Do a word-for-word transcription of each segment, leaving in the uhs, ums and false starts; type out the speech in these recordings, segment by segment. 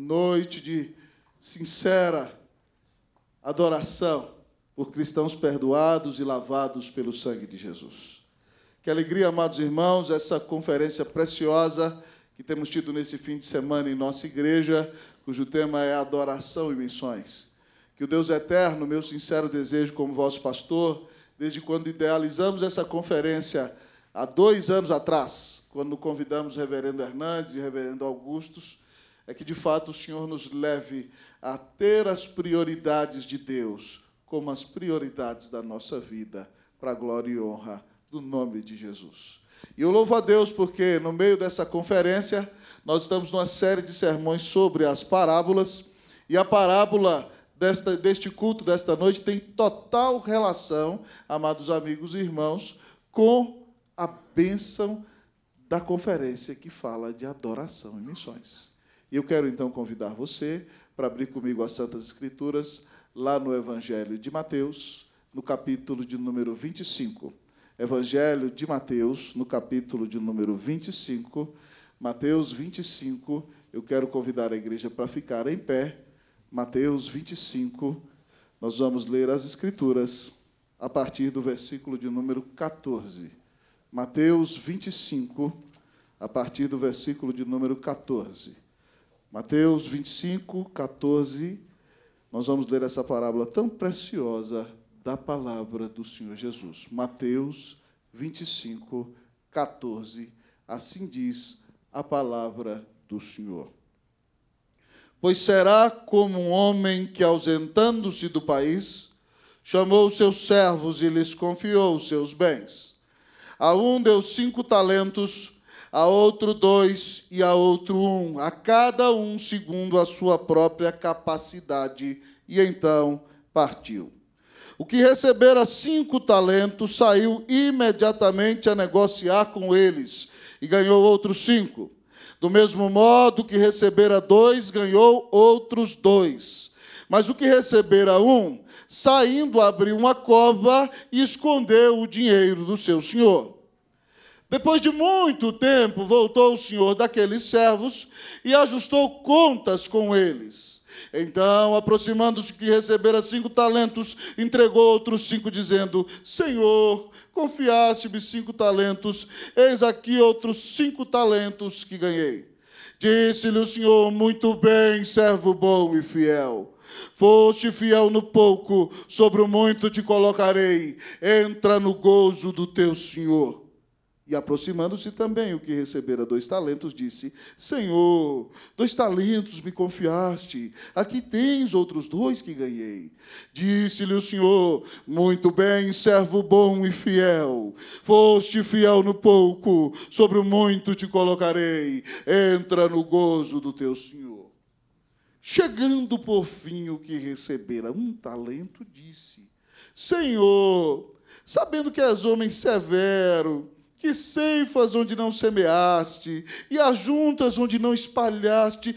noite de sincera adoração por cristãos perdoados e lavados pelo sangue de Jesus. Que alegria, amados irmãos, essa conferência preciosa que temos tido nesse fim de semana em nossa igreja, cujo tema é adoração e missões. Que o Deus eterno, meu sincero desejo como vosso pastor, desde quando idealizamos essa conferência há dois anos atrás, quando convidamos o reverendo Hernandes e o reverendo Augustos, é que, de fato, o Senhor nos leve a ter as prioridades de Deus como as prioridades da nossa vida, para a glória e honra do nome de Jesus. E eu louvo a Deus porque, no meio dessa conferência, nós estamos numa série de sermões sobre as parábolas, e a parábola desta, deste culto, desta noite, tem total relação, amados amigos e irmãos, com a bênção da conferência que fala de adoração e missões. E eu quero, então, convidar você para abrir comigo as Santas Escrituras, lá no Evangelho de Mateus, no capítulo de número vinte e cinco. Evangelho de Mateus, no capítulo de número vinte e cinco. Mateus vinte e cinco, eu quero convidar a igreja para ficar em pé. Mateus vinte e cinco, nós vamos ler as Escrituras a partir do versículo de número catorze. Mateus vinte e cinco, a partir do versículo de número catorze. Mateus vinte e cinco, catorze, nós vamos ler essa parábola tão preciosa da palavra do Senhor Jesus. Mateus vinte e cinco, catorze, assim diz a palavra do Senhor. Pois será como um homem que, ausentando-se do país, chamou os seus servos e lhes confiou os seus bens. A um deu cinco talentos, a outro dois e a outro um, a cada um segundo a sua própria capacidade, e então partiu. O que recebera cinco talentos saiu imediatamente a negociar com eles e ganhou outros cinco. Do mesmo modo que recebera dois, ganhou outros dois. Mas o que recebera um, saindo, abriu uma cova e escondeu o dinheiro do seu senhor. Depois de muito tempo, voltou o senhor daqueles servos e ajustou contas com eles. Então, aproximando-se que recebera cinco talentos, entregou outros cinco, dizendo: Senhor, confiaste-me cinco talentos, eis aqui outros cinco talentos que ganhei. Disse-lhe o senhor: muito bem, servo bom e fiel. Foste fiel no pouco, sobre o muito te colocarei. Entra no gozo do teu senhor. E aproximando-se também o que recebera dois talentos, disse: Senhor, dois talentos me confiaste, aqui tens outros dois que ganhei. Disse-lhe o Senhor: muito bem, servo bom e fiel. Foste fiel no pouco, sobre o muito te colocarei. Entra no gozo do teu Senhor. Chegando por fim o que recebera um talento, disse: Senhor, sabendo que és homem severo, que ceifas onde não semeaste, e ajuntas onde não espalhaste,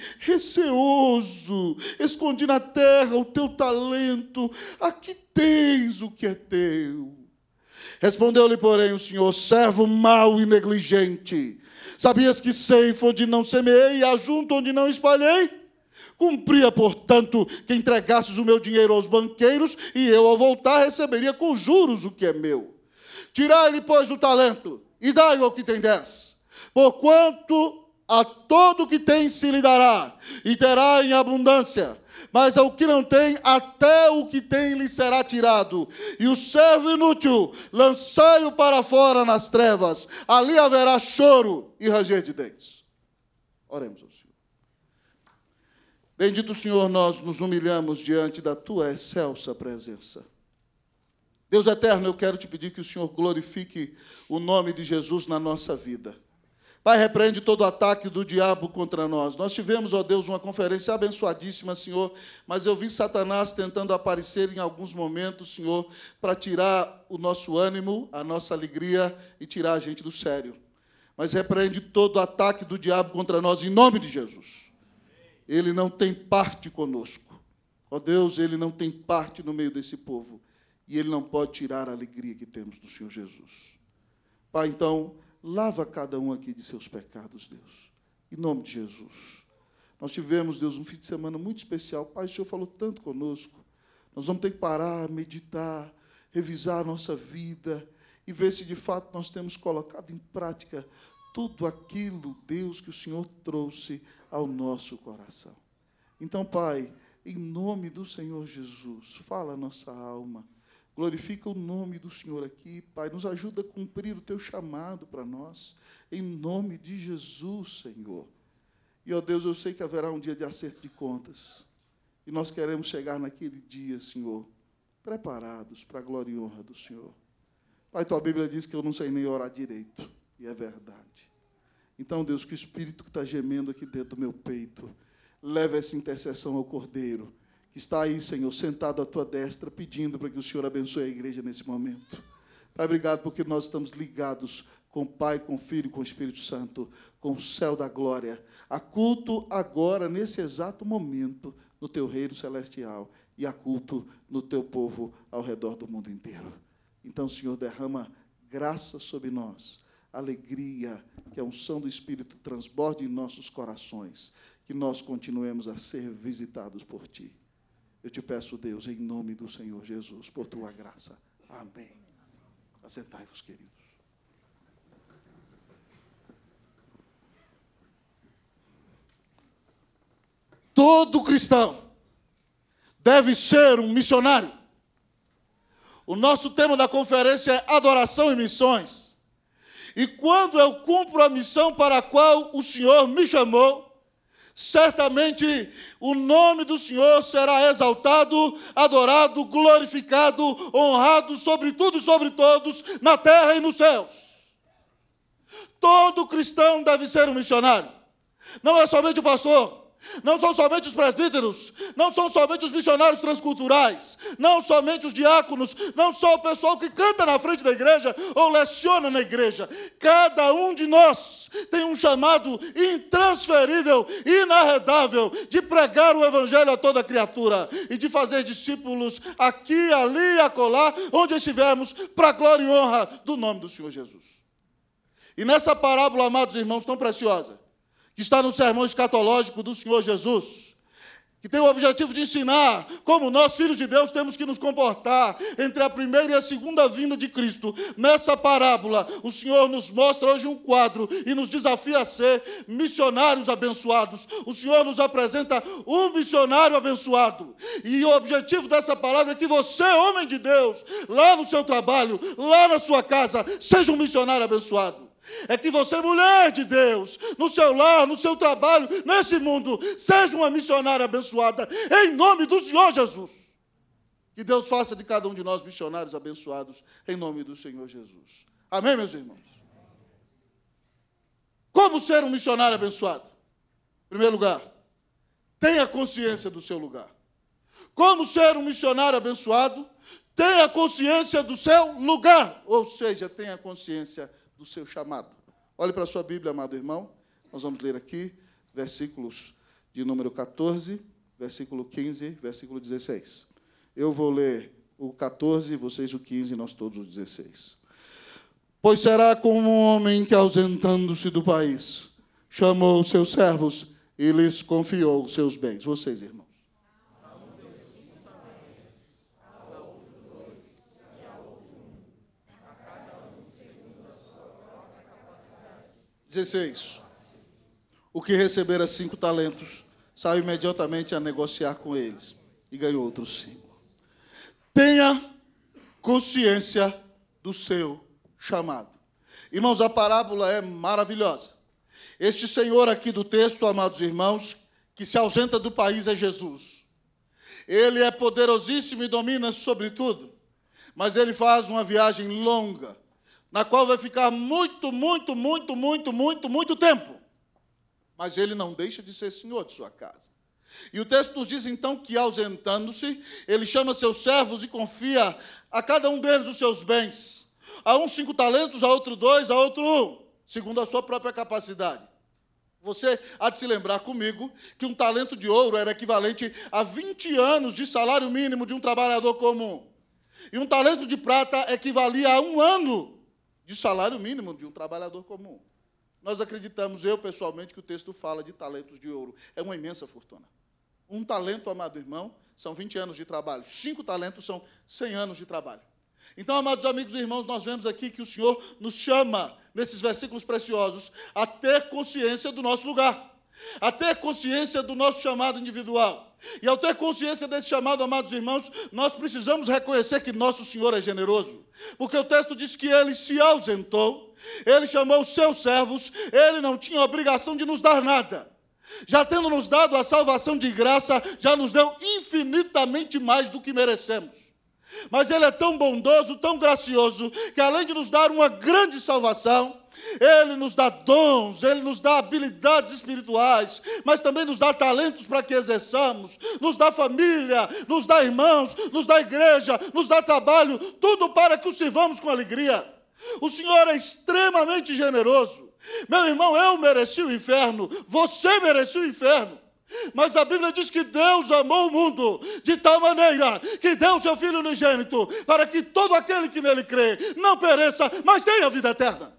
receoso, escondi na terra o teu talento, aqui tens o que é teu. Respondeu-lhe, porém, o Senhor: servo mau e negligente, sabias que ceifo onde não semeei, e ajunto onde não espalhei? Cumpria, portanto, que entregasses o meu dinheiro aos banqueiros, e eu, ao voltar, receberia com juros o que é meu. Tirai-lhe, pois, o talento, e dai-o ao que tem dez. Porquanto a todo o que tem se lhe dará, e terá em abundância. Mas ao que não tem, até o que tem lhe será tirado. E o servo inútil, lançai-o para fora nas trevas. Ali haverá choro e ranger de dentes. Oremos ao Senhor. Bendito Senhor, nós nos humilhamos diante da tua excelsa presença. Deus eterno, eu quero te pedir que o Senhor glorifique o nome de Jesus na nossa vida. Pai, repreende todo ataque do diabo contra nós. Nós tivemos, ó Deus, uma conferência abençoadíssima, Senhor, mas eu vi Satanás tentando aparecer em alguns momentos, Senhor, para tirar o nosso ânimo, a nossa alegria e tirar a gente do sério. Mas repreende todo ataque do diabo contra nós em nome de Jesus. Ele não tem parte conosco. Ó Deus, ele não tem parte no meio desse povo. E ele não pode tirar a alegria que temos do Senhor Jesus. Pai, então, lava cada um aqui de seus pecados, Deus. Em nome de Jesus. Nós tivemos, Deus, um fim de semana muito especial. Pai, o Senhor falou tanto conosco. Nós vamos ter que parar, meditar, revisar a nossa vida e ver se, de fato, nós temos colocado em prática tudo aquilo, Deus, que o Senhor trouxe ao nosso coração. Então, Pai, em nome do Senhor Jesus, fala a nossa alma. Glorifica o nome do Senhor aqui, Pai. Nos ajuda a cumprir o Teu chamado para nós. Em nome de Jesus, Senhor. E, ó Deus, eu sei que haverá um dia de acerto de contas. E nós queremos chegar naquele dia, Senhor, preparados para a glória e honra do Senhor. Pai, Tua Bíblia diz que eu não sei nem orar direito. E é verdade. Então, Deus, que o Espírito que está gemendo aqui dentro do meu peito, leve essa intercessão ao Cordeiro, que está aí, Senhor, sentado à Tua destra, pedindo para que o Senhor abençoe a igreja nesse momento. Pai, obrigado porque nós estamos ligados com o Pai, com o Filho e com o Espírito Santo, com o céu da glória, a culto agora, nesse exato momento, no Teu reino celestial, e a culto no Teu povo ao redor do mundo inteiro. Então, Senhor, derrama graça sobre nós, alegria, que a unção do Espírito transborde em nossos corações, que nós continuemos a ser visitados por Ti. Eu te peço, Deus, em nome do Senhor Jesus, por Tua graça. Amém. Assentai-vos, queridos. Todo cristão deve ser um missionário. O nosso tema da conferência é adoração e missões. E quando eu cumpro a missão para a qual o Senhor me chamou, certamente o nome do Senhor será exaltado, adorado, glorificado, honrado sobre tudo e sobre todos, na terra e nos céus. Todo cristão deve ser um missionário. Não é somente o pastor, não são somente os presbíteros, não são somente os missionários transculturais, não somente os diáconos, não só o pessoal que canta na frente da igreja ou leciona na igreja. Cada um de nós tem um chamado intransferível, inarredável, de pregar o evangelho a toda criatura e de fazer discípulos aqui, ali e acolá, onde estivermos, para a glória e honra do nome do Senhor Jesus. E nessa parábola, amados irmãos, tão preciosa, que está no sermão escatológico do Senhor Jesus, que tem o objetivo de ensinar como nós, filhos de Deus, temos que nos comportar entre a primeira e a segunda vinda de Cristo. Nessa parábola, o Senhor nos mostra hoje um quadro e nos desafia a ser missionários abençoados. O Senhor nos apresenta um missionário abençoado. E o objetivo dessa palavra é que você, homem de Deus, lá no seu trabalho, lá na sua casa, seja um missionário abençoado. É que você, mulher de Deus, no seu lar, no seu trabalho, nesse mundo, seja uma missionária abençoada, em nome do Senhor Jesus. Que Deus faça de cada um de nós missionários abençoados, em nome do Senhor Jesus. Amém, meus irmãos? Como ser um missionário abençoado? Em primeiro lugar, tenha consciência do seu lugar. Como ser um missionário abençoado? Tenha consciência do seu lugar, ou seja, tenha consciência do seu chamado. Olhe para a sua Bíblia, amado irmão. Nós vamos ler aqui versículos de número catorze, versículo quinze, versículo dezesseis. Eu vou ler o catorze, vocês o quinze, nós todos o dezesseis. Pois será como um homem que, ausentando-se do país, chamou os seus servos e lhes confiou os seus bens. Vocês, irmãos. dezesseis. O que recebera cinco talentos, saiu imediatamente a negociar com eles e ganhou outros cinco. Tenha consciência do seu chamado. Irmãos, a parábola é maravilhosa. Este senhor aqui do texto, amados irmãos, que se ausenta do país é Jesus. Ele é poderosíssimo e domina sobre tudo, mas ele faz uma viagem longa, na qual vai ficar muito, muito, muito, muito, muito, muito tempo. Mas ele não deixa de ser senhor de sua casa. E o texto nos diz, então, que, ausentando-se, ele chama seus servos e confia a cada um deles os seus bens. A um cinco talentos, a outro dois, a outro um, segundo a sua própria capacidade. Você há de se lembrar comigo que um talento de ouro era equivalente a vinte anos de salário mínimo de um trabalhador comum. E um talento de prata equivalia a um ano de salário mínimo de um trabalhador comum. Nós acreditamos, eu pessoalmente, que o texto fala de talentos de ouro. É uma imensa fortuna. Um talento, amado irmão, são vinte anos de trabalho. Cinco talentos são cem anos de trabalho. Então, amados amigos e irmãos, nós vemos aqui que o Senhor nos chama, nesses versículos preciosos, a ter consciência do nosso lugar, a ter consciência do nosso chamado individual. E ao ter consciência desse chamado, amados irmãos, nós precisamos reconhecer que nosso Senhor é generoso. Porque o texto diz que Ele se ausentou, Ele chamou os seus servos, Ele não tinha obrigação de nos dar nada. Já tendo nos dado a salvação de graça, já nos deu infinitamente mais do que merecemos. Mas Ele é tão bondoso, tão gracioso, que além de nos dar uma grande salvação, Ele nos dá dons, Ele nos dá habilidades espirituais, mas também nos dá talentos para que exerçamos, nos dá família, nos dá irmãos, nos dá igreja, nos dá trabalho, tudo para que o sirvamos com alegria. O Senhor é extremamente generoso. Meu irmão, eu mereci o inferno, você merecia o inferno. Mas a Bíblia diz que Deus amou o mundo de tal maneira que deu o seu Filho unigênito para que todo aquele que nele crê não pereça, mas tenha vida eterna.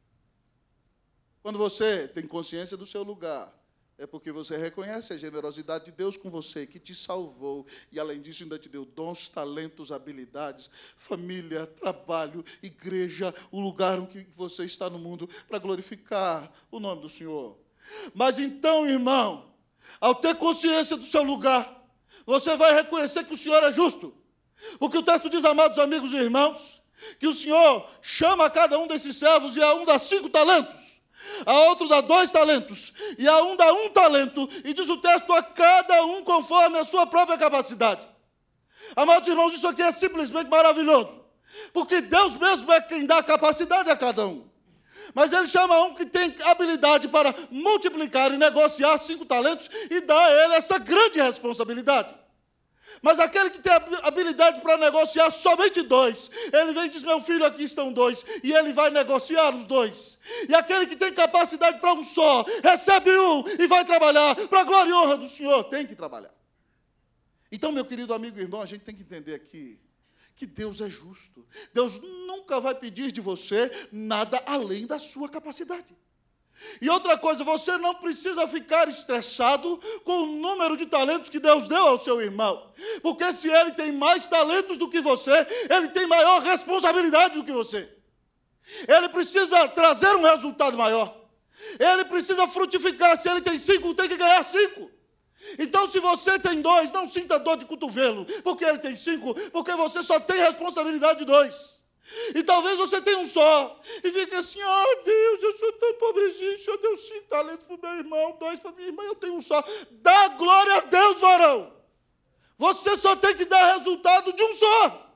Quando você tem consciência do seu lugar, é porque você reconhece a generosidade de Deus com você, que te salvou, e além disso ainda te deu dons, talentos, habilidades, família, trabalho, igreja, o lugar em que você está no mundo, para glorificar o nome do Senhor. Mas então, irmão, ao ter consciência do seu lugar, você vai reconhecer que o Senhor é justo. Porque o texto diz, amados amigos e irmãos, que o Senhor chama a cada um desses servos e a um dá cinco talentos, a outro dá dois talentos, e a um dá um talento, e diz o texto, a cada um conforme a sua própria capacidade. Amados irmãos, isso aqui é simplesmente maravilhoso, porque Deus mesmo é quem dá capacidade a cada um. Mas Ele chama um que tem habilidade para multiplicar e negociar cinco talentos e dá a ele essa grande responsabilidade. Mas aquele que tem habilidade para negociar somente dois, ele vem e diz, meu filho, aqui estão dois, e ele vai negociar os dois. E aquele que tem capacidade para um só, recebe um e vai trabalhar para a glória e honra do Senhor. Tem que trabalhar. Então, meu querido amigo e irmão, a gente tem que entender aqui que Deus é justo. Deus nunca vai pedir de você nada além da sua capacidade. E outra coisa, você não precisa ficar estressado com o número de talentos que Deus deu ao seu irmão. Porque se ele tem mais talentos do que você, ele tem maior responsabilidade do que você. Ele precisa trazer um resultado maior. Ele precisa frutificar. Se ele tem cinco, tem que ganhar cinco. Então, se você tem dois, não sinta dor de cotovelo, porque ele tem cinco, porque você só tem responsabilidade de dois. E talvez você tenha um só, e fique assim, oh Deus, eu sou tão pobrezinho, o Senhor deu cinco talentos para o meu irmão, dois para a minha irmã, eu tenho um só. Dá glória a Deus, varão. Você só tem que dar resultado de um só.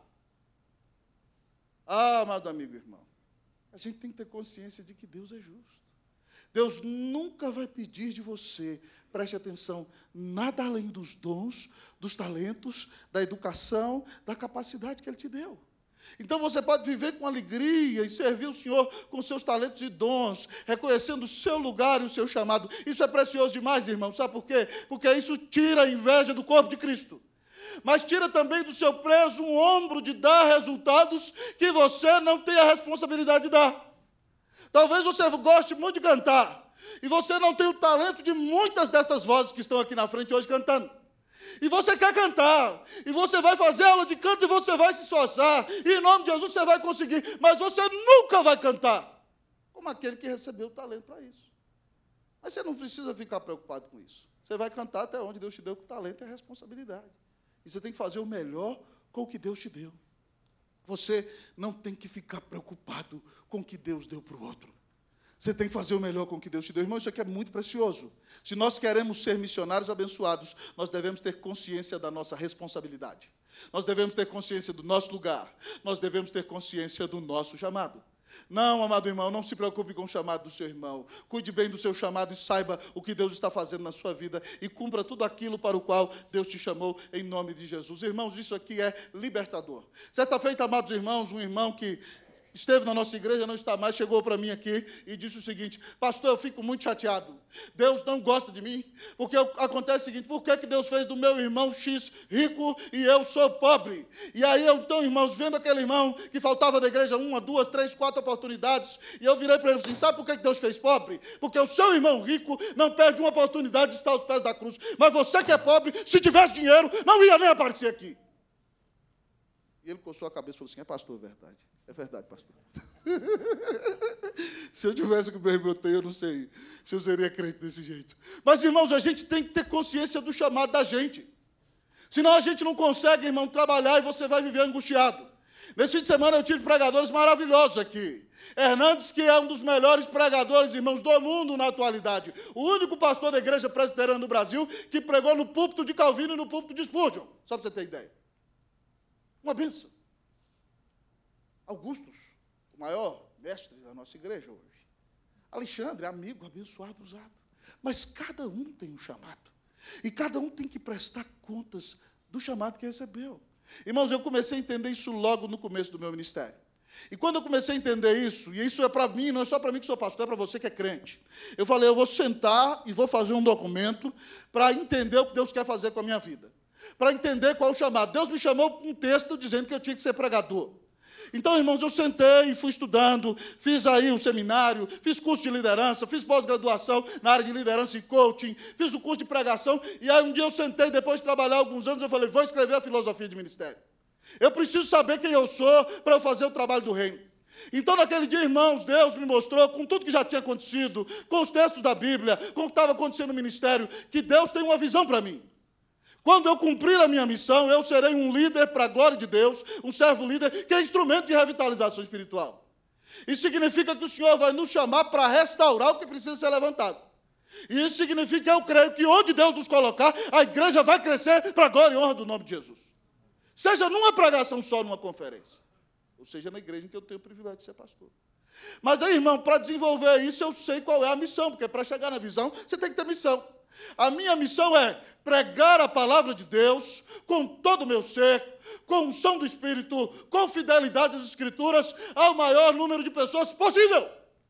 Ah, amado amigo e irmão, a gente tem que ter consciência de que Deus é justo. Deus nunca vai pedir de você, preste atenção, nada além dos dons, dos talentos, da educação, da capacidade que Ele te deu. Então você pode viver com alegria e servir o Senhor com seus talentos e dons, reconhecendo o seu lugar e o seu chamado. Isso é precioso demais, irmão. Sabe por quê? Porque isso tira a inveja do corpo de Cristo. Mas tira também do seu preso um ombro de dar resultados que você não tem a responsabilidade de dar. Talvez você goste muito de cantar, e você não tem o talento de muitas dessas vozes que estão aqui na frente hoje cantando. E você quer cantar, e você vai fazer aula de canto, e você vai se esforçar, e em nome de Jesus você vai conseguir, mas você nunca vai cantar, como aquele que recebeu o talento para isso. Mas você não precisa ficar preocupado com isso. Você vai cantar até onde Deus te deu, que o talento é a responsabilidade. E você tem que fazer o melhor com o que Deus te deu. Você não tem que ficar preocupado com o que Deus deu para o outro. Você tem que fazer o melhor com o que Deus te deu. Irmão, isso aqui é muito precioso. Se nós queremos ser missionários abençoados, nós devemos ter consciência da nossa responsabilidade. Nós devemos ter consciência do nosso lugar. Nós devemos ter consciência do nosso chamado. Não, amado irmão, não se preocupe com o chamado do seu irmão. Cuide bem do seu chamado e saiba o que Deus está fazendo na sua vida e cumpra tudo aquilo para o qual Deus te chamou em nome de Jesus. Irmãos, isso aqui é libertador. Certa feita, amados irmãos, um irmão que esteve na nossa igreja, não está mais, chegou para mim aqui e disse o seguinte: pastor, eu fico muito chateado. Deus não gosta de mim, porque acontece o seguinte: por que que Deus fez do meu irmão X rico e eu sou pobre? E aí, eu, então, irmãos, vendo aquele irmão que faltava da igreja uma, duas, três, quatro oportunidades, e eu virei para ele assim: sabe por que que Deus fez pobre? Porque o seu irmão rico não perde uma oportunidade de estar aos pés da cruz. Mas você que é pobre, se tivesse dinheiro, não ia nem aparecer aqui. E ele coçou a cabeça e falou assim: é pastor, é verdade. É verdade, pastor. Se eu tivesse o que meu irmão tem, eu não sei se eu seria crente desse jeito. Mas, irmãos, a gente tem que ter consciência do chamado da gente. Senão a gente não consegue, irmão, trabalhar e você vai viver angustiado. Nesse fim de semana eu tive pregadores maravilhosos aqui. Hernandes, que é um dos melhores pregadores, irmãos, do mundo na atualidade. O único pastor da igreja presbiteriana do Brasil que pregou no púlpito de Calvino e no púlpito de Spurgeon. Só para você ter ideia. Uma bênção. Augustus, o maior mestre da nossa igreja hoje. Alexandre, amigo, abençoado, usado. Mas cada um tem um chamado. E cada um tem que prestar contas do chamado que recebeu. Irmãos, eu comecei a entender isso logo no começo do meu ministério. E quando eu comecei a entender isso, e isso é para mim, não é só para mim que sou pastor, é para você que é crente. Eu falei: eu vou sentar e vou fazer um documento para entender o que Deus quer fazer com a minha vida. Para entender qual é o chamado. Deus me chamou com um texto dizendo que eu tinha que ser pregador. Então, irmãos, eu sentei e fui estudando, fiz aí um seminário, fiz curso de liderança, fiz pós-graduação na área de liderança e coaching, fiz o curso de pregação, e aí um dia eu sentei, depois de trabalhar alguns anos, eu falei: vou escrever a filosofia de ministério. Eu preciso saber quem eu sou para eu fazer o trabalho do reino. Então, naquele dia, irmãos, Deus me mostrou, com tudo que já tinha acontecido, com os textos da Bíblia, com o que estava acontecendo no ministério, que Deus tem uma visão para mim. Quando eu cumprir a minha missão, eu serei um líder para a glória de Deus, um servo líder, que é instrumento de revitalização espiritual. Isso significa que o Senhor vai nos chamar para restaurar o que precisa ser levantado. E isso significa que eu creio que onde Deus nos colocar, a igreja vai crescer para a glória e honra do nome de Jesus. Seja numa pregação só, numa conferência, ou seja na igreja em que eu tenho o privilégio de ser pastor. Mas aí, irmão, para desenvolver isso, eu sei qual é a missão, porque para chegar na visão, você tem que ter missão. A minha missão é pregar a palavra de Deus com todo o meu ser, com unção do Espírito, com fidelidade às Escrituras, ao maior número de pessoas possível.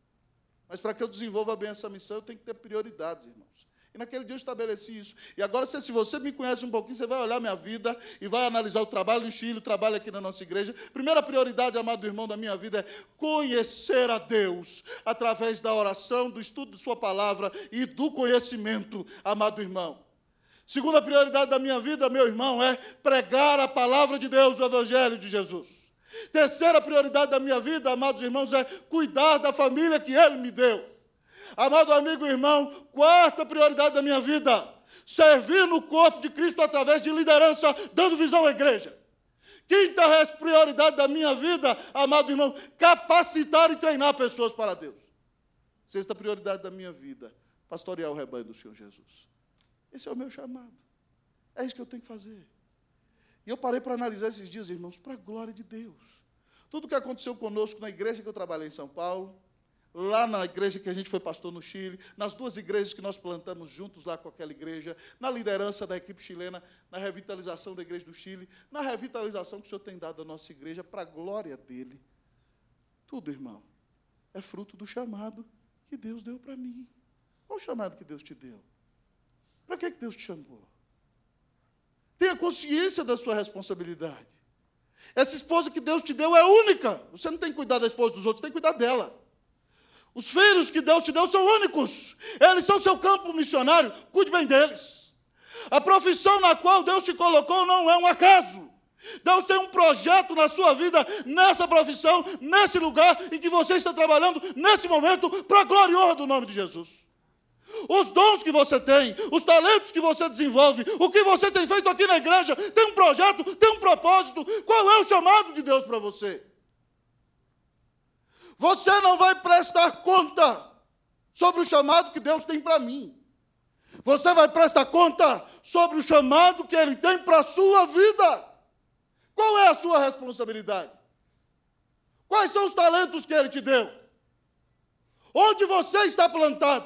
Mas para que eu desenvolva bem essa missão, eu tenho que ter prioridades, irmãos. E naquele dia eu estabeleci isso. E agora, se você me conhece um pouquinho, você vai olhar minha vida e vai analisar o trabalho no Chile, o trabalho aqui na nossa igreja. Primeira prioridade, amado irmão, da minha vida é conhecer a Deus através da oração, do estudo de sua palavra e do conhecimento, amado irmão. Segunda prioridade da minha vida, meu irmão, é pregar a palavra de Deus, o Evangelho de Jesus. Terceira prioridade da minha vida, amados irmãos, é cuidar da família que Ele me deu. Amado amigo e irmão, quarta prioridade da minha vida, servir no corpo de Cristo através de liderança, dando visão à igreja. Quinta prioridade da minha vida, amado irmão, capacitar e treinar pessoas para Deus. Sexta prioridade da minha vida, pastorear o rebanho do Senhor Jesus. Esse é o meu chamado. É isso que eu tenho que fazer. E eu parei para analisar esses dias, irmãos, para a glória de Deus. Tudo que aconteceu conosco na igreja que eu trabalhei em São Paulo, lá na igreja que a gente foi pastor no Chile, nas duas igrejas que nós plantamos juntos lá com aquela igreja, na liderança da equipe chilena, na revitalização da igreja do Chile, na revitalização que o Senhor tem dado à nossa igreja, para a glória dele. Tudo, irmão, é fruto do chamado que Deus deu para mim. Qual o chamado que Deus te deu? Para que que Deus te chamou? Tenha consciência da sua responsabilidade. Essa esposa que Deus te deu é única. Você não tem que cuidar da esposa dos outros, tem que cuidar dela. Os filhos que Deus te deu são únicos. Eles são seu campo missionário. Cuide bem deles. A profissão na qual Deus te colocou não é um acaso. Deus tem um projeto na sua vida, nessa profissão, nesse lugar em que você está trabalhando, nesse momento, para a glória e honra do nome de Jesus. Os dons que você tem, os talentos que você desenvolve, o que você tem feito aqui na igreja, tem um projeto, tem um propósito. Qual é o chamado de Deus para você? Você não vai prestar conta sobre o chamado que Deus tem para mim. Você vai prestar conta sobre o chamado que Ele tem para a sua vida. Qual é a sua responsabilidade? Quais são os talentos que Ele te deu? Onde você está plantado?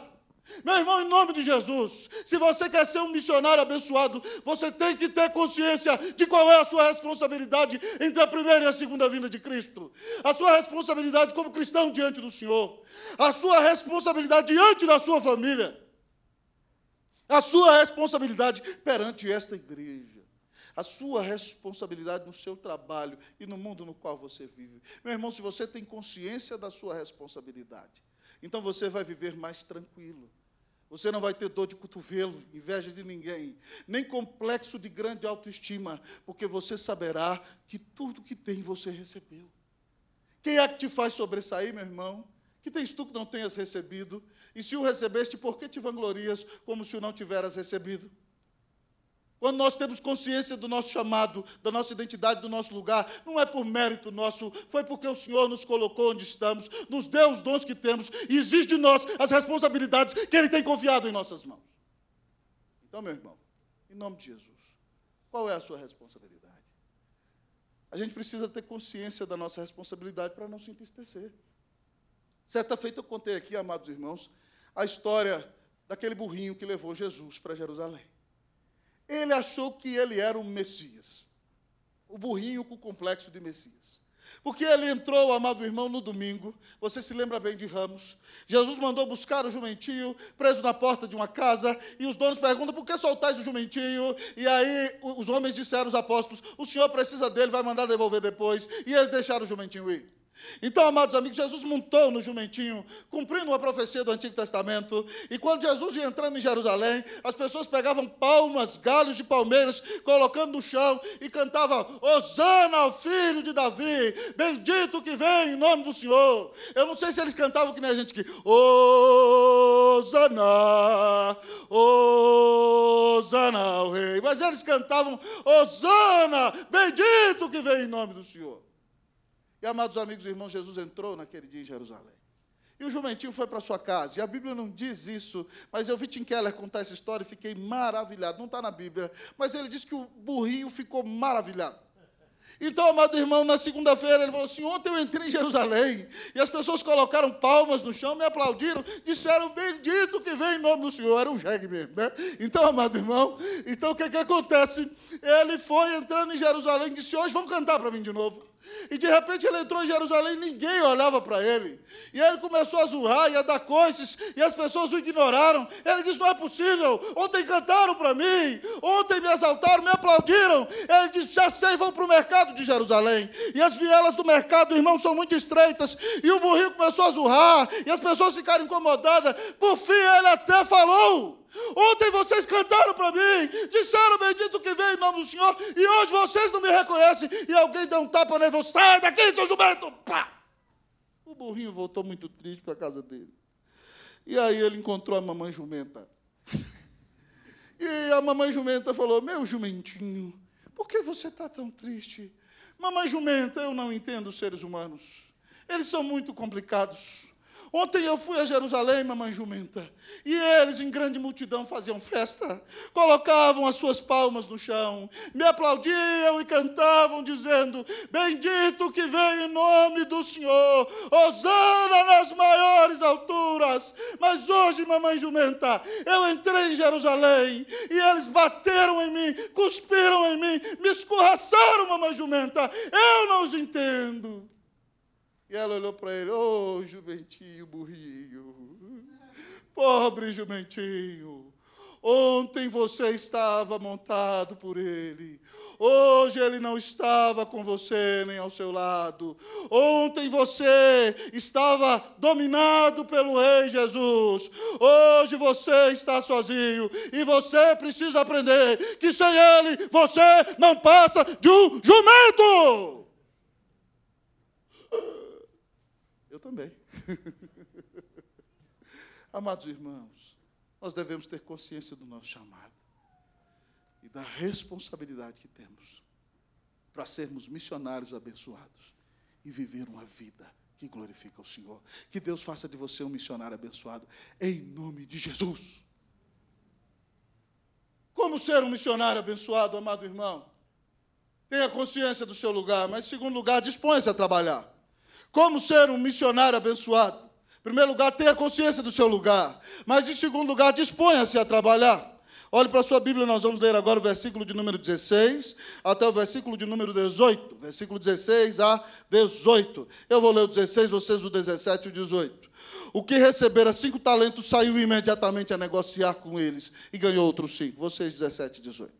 Meu irmão, em nome de Jesus, se você quer ser um missionário abençoado, você tem que ter consciência de qual é a sua responsabilidade entre a primeira e a segunda vinda de Cristo. A sua responsabilidade como cristão diante do Senhor. A sua responsabilidade diante da sua família. A sua responsabilidade perante esta igreja. A sua responsabilidade no seu trabalho e no mundo no qual você vive. Meu irmão, se você tem consciência da sua responsabilidade, então você vai viver mais tranquilo. Você não vai ter dor de cotovelo, inveja de ninguém, nem complexo de grande autoestima, porque você saberá que tudo que tem você recebeu. Quem é que te faz sobressair, meu irmão? Que tens tu que não tenhas recebido? E se o recebeste, por que te vanglorias como se o não tiveras recebido? Quando nós temos consciência do nosso chamado, da nossa identidade, do nosso lugar, não é por mérito nosso, foi porque o Senhor nos colocou onde estamos, nos deu os dons que temos e exige de nós as responsabilidades que Ele tem confiado em nossas mãos. Então, meu irmão, em nome de Jesus, qual é a sua responsabilidade? A gente precisa ter consciência da nossa responsabilidade para não se entristecer. Certa feita eu contei aqui, amados irmãos, a história daquele burrinho que levou Jesus para Jerusalém. Ele achou que ele era um Messias, o burrinho com o complexo de Messias. Porque ele entrou, amado irmão, no domingo, você se lembra bem de Ramos, Jesus mandou buscar o jumentinho preso na porta de uma casa, e os donos perguntam, por que soltais o jumentinho? E aí os homens disseram, os apóstolos, o Senhor precisa dele, vai mandar devolver depois, e eles deixaram o jumentinho ir. Então, amados amigos, Jesus montou no jumentinho, cumprindo uma profecia do Antigo Testamento, e quando Jesus ia entrando em Jerusalém, as pessoas pegavam palmas, galhos de palmeiras, colocando no chão, e cantavam, Hosana ao filho de Davi, bendito que vem em nome do Senhor. Eu não sei se eles cantavam que nem a gente aqui, Hosana, Hosana ao rei, mas eles cantavam, Hosana, bendito que vem em nome do Senhor. E, amados amigos e irmãos, Jesus entrou naquele dia em Jerusalém. E o jumentinho foi para sua casa. E a Bíblia não diz isso, mas eu vi Tim Keller contar essa história e fiquei maravilhado. Não está na Bíblia, mas ele disse que o burrinho ficou maravilhado. Então, amado irmão, na segunda-feira ele falou assim, ontem eu entrei em Jerusalém e as pessoas colocaram palmas no chão, me aplaudiram, disseram, bendito que vem em nome do Senhor. Era um jegue mesmo, né? Então, amado irmão, então o que, que acontece? Ele foi entrando em Jerusalém e disse, hoje vamos cantar para mim de novo. E de repente ele entrou em Jerusalém e ninguém olhava para ele. E ele começou a zurrar e a dar coices, e as pessoas o ignoraram. Ele disse, não é possível, ontem cantaram para mim, ontem me exaltaram, me aplaudiram. Ele disse, já sei, vão para o mercado de Jerusalém. E as vielas do mercado, irmão, são muito estreitas. E o burrinho começou a zurrar, e as pessoas ficaram incomodadas. Por fim ele até falou, ontem vocês cantaram para mim, disseram bendito que vem em nome do Senhor, e hoje vocês não me reconhecem, e alguém deu um tapa nele e falou, sai daqui, seu jumento! Pá! O burrinho voltou muito triste para a casa dele. E aí ele encontrou a mamãe jumenta. E a mamãe jumenta falou, meu jumentinho, por que você está tão triste? Mamãe jumenta, eu não entendo os seres humanos. Eles são muito complicados. Ontem eu fui a Jerusalém, mamãe jumenta, e eles, em grande multidão, faziam festa, colocavam as suas palmas no chão, me aplaudiam e cantavam, dizendo, bendito que vem em nome do Senhor, hosana nas maiores alturas. Mas hoje, mamãe jumenta, eu entrei em Jerusalém, e eles bateram em mim, cuspiram em mim, me escorraçaram, mamãe jumenta, eu não os entendo. E ela olhou para ele, ô oh, jumentinho, burrinho, pobre jumentinho, ontem você estava montado por ele, hoje ele não estava com você nem ao seu lado, ontem você estava dominado pelo Rei Jesus, hoje você está sozinho, e você precisa aprender que sem ele você não passa de um jumento. Eu também. Amados irmãos, nós devemos ter consciência do nosso chamado e da responsabilidade que temos para sermos missionários abençoados e viver uma vida que glorifica o Senhor. Que Deus faça de você um missionário abençoado, em nome de Jesus. Como ser um missionário abençoado, amado irmão? Tenha consciência do seu lugar, mas, em segundo lugar, disponha-se a trabalhar. Como ser um missionário abençoado? Em primeiro lugar, tenha consciência do seu lugar. Mas, em segundo lugar, disponha-se a trabalhar. Olhe para a sua Bíblia, nós vamos ler agora o versículo de número dezesseis até o versículo de número dezoito. Versículo dezesseis a dezoito. Eu vou ler o dezesseis, vocês o dezessete e o dezoito. O que recebera cinco talentos saiu imediatamente a negociar com eles e ganhou outros cinco. Vocês, dezessete e dezoito.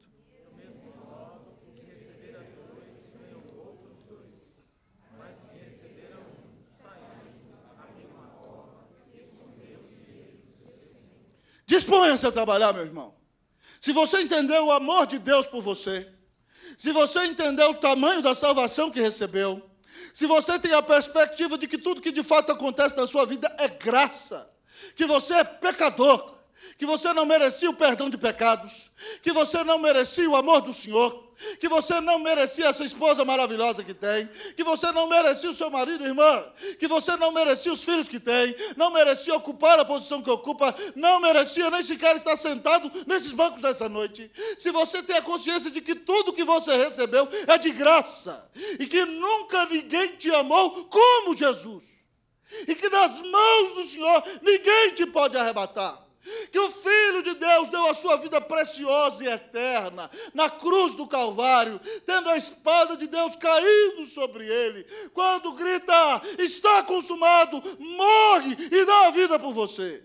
Disponha-se a trabalhar, meu irmão. Se você entendeu o amor de Deus por você, se você entendeu o tamanho da salvação que recebeu, se você tem a perspectiva de que tudo que de fato acontece na sua vida é graça, que você é pecador, que você não merecia o perdão de pecados, que você não merecia o amor do Senhor, que você não merecia essa esposa maravilhosa que tem, que você não merecia o seu marido e irmã, que você não merecia os filhos que tem, não merecia ocupar a posição que ocupa, não merecia nem sequer estar sentado nesses bancos dessa noite. Se você tem a consciência de que tudo que você recebeu é de graça, e que nunca ninguém te amou como Jesus, e que das mãos do Senhor ninguém te pode arrebatar, que o Filho de Deus deu a sua vida preciosa e eterna na cruz do Calvário, tendo a espada de Deus caindo sobre ele, quando grita, está consumado, morre e dá a vida por você.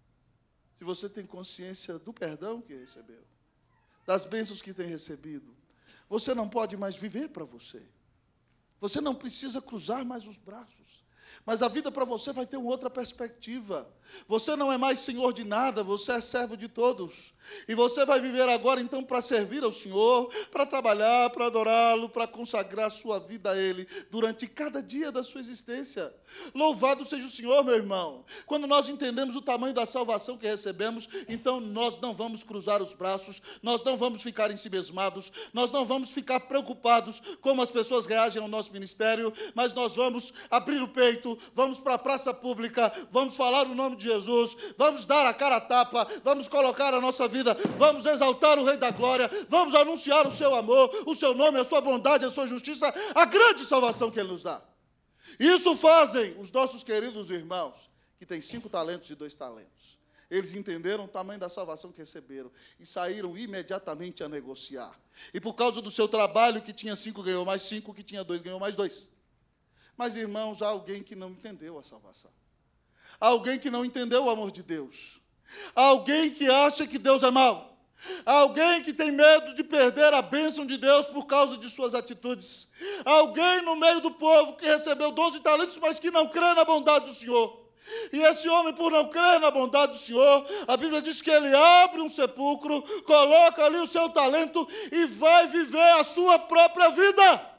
Se você tem consciência do perdão que recebeu, das bênçãos que tem recebido, você não pode mais viver para você. Você não precisa cruzar mais os braços. Mas a vida para você vai ter uma outra perspectiva. Você não é mais senhor de nada, você é servo de todos. E você vai viver agora, então, para servir ao Senhor, para trabalhar, para adorá-lo, para consagrar sua vida a Ele, durante cada dia da sua existência. Louvado seja o Senhor, meu irmão. Quando nós entendemos o tamanho da salvação que recebemos, então nós não vamos cruzar os braços, nós não vamos ficar ensimesmados, nós não vamos ficar preocupados como as pessoas reagem ao nosso ministério, mas nós vamos abrir o peito, vamos para a praça pública, vamos falar o nome de Jesus, vamos dar a cara a tapa, vamos colocar a nossa vida, vamos exaltar o Rei da Glória, vamos anunciar o seu amor, o seu nome, a sua bondade, a sua justiça, a grande salvação que Ele nos dá. Isso fazem os nossos queridos irmãos, que têm cinco talentos e dois talentos. Eles entenderam o tamanho da salvação que receberam e saíram imediatamente a negociar. E por causa do seu trabalho, que tinha cinco ganhou mais cinco, que tinha dois ganhou mais dois. Mas, irmãos, há alguém que não entendeu a salvação. Há alguém que não entendeu o amor de Deus. Há alguém que acha que Deus é mau. Há alguém que tem medo de perder a bênção de Deus por causa de suas atitudes. Há alguém no meio do povo que recebeu doze talentos, mas que não crê na bondade do Senhor. E esse homem, por não crer na bondade do Senhor, a Bíblia diz que ele abre um sepulcro, coloca ali o seu talento e vai viver a sua própria vida.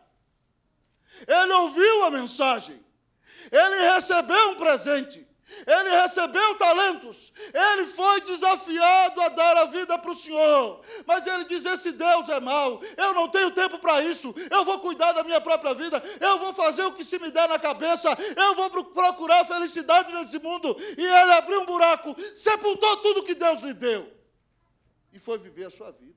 Ele ouviu a mensagem, ele recebeu um presente, ele recebeu talentos, ele foi desafiado a dar a vida para o Senhor, mas ele diz, esse Deus é mau, eu não tenho tempo para isso, eu vou cuidar da minha própria vida, eu vou fazer o que se me der na cabeça, eu vou procurar felicidade nesse mundo, e ele abriu um buraco, sepultou tudo que Deus lhe deu, e foi viver a sua vida.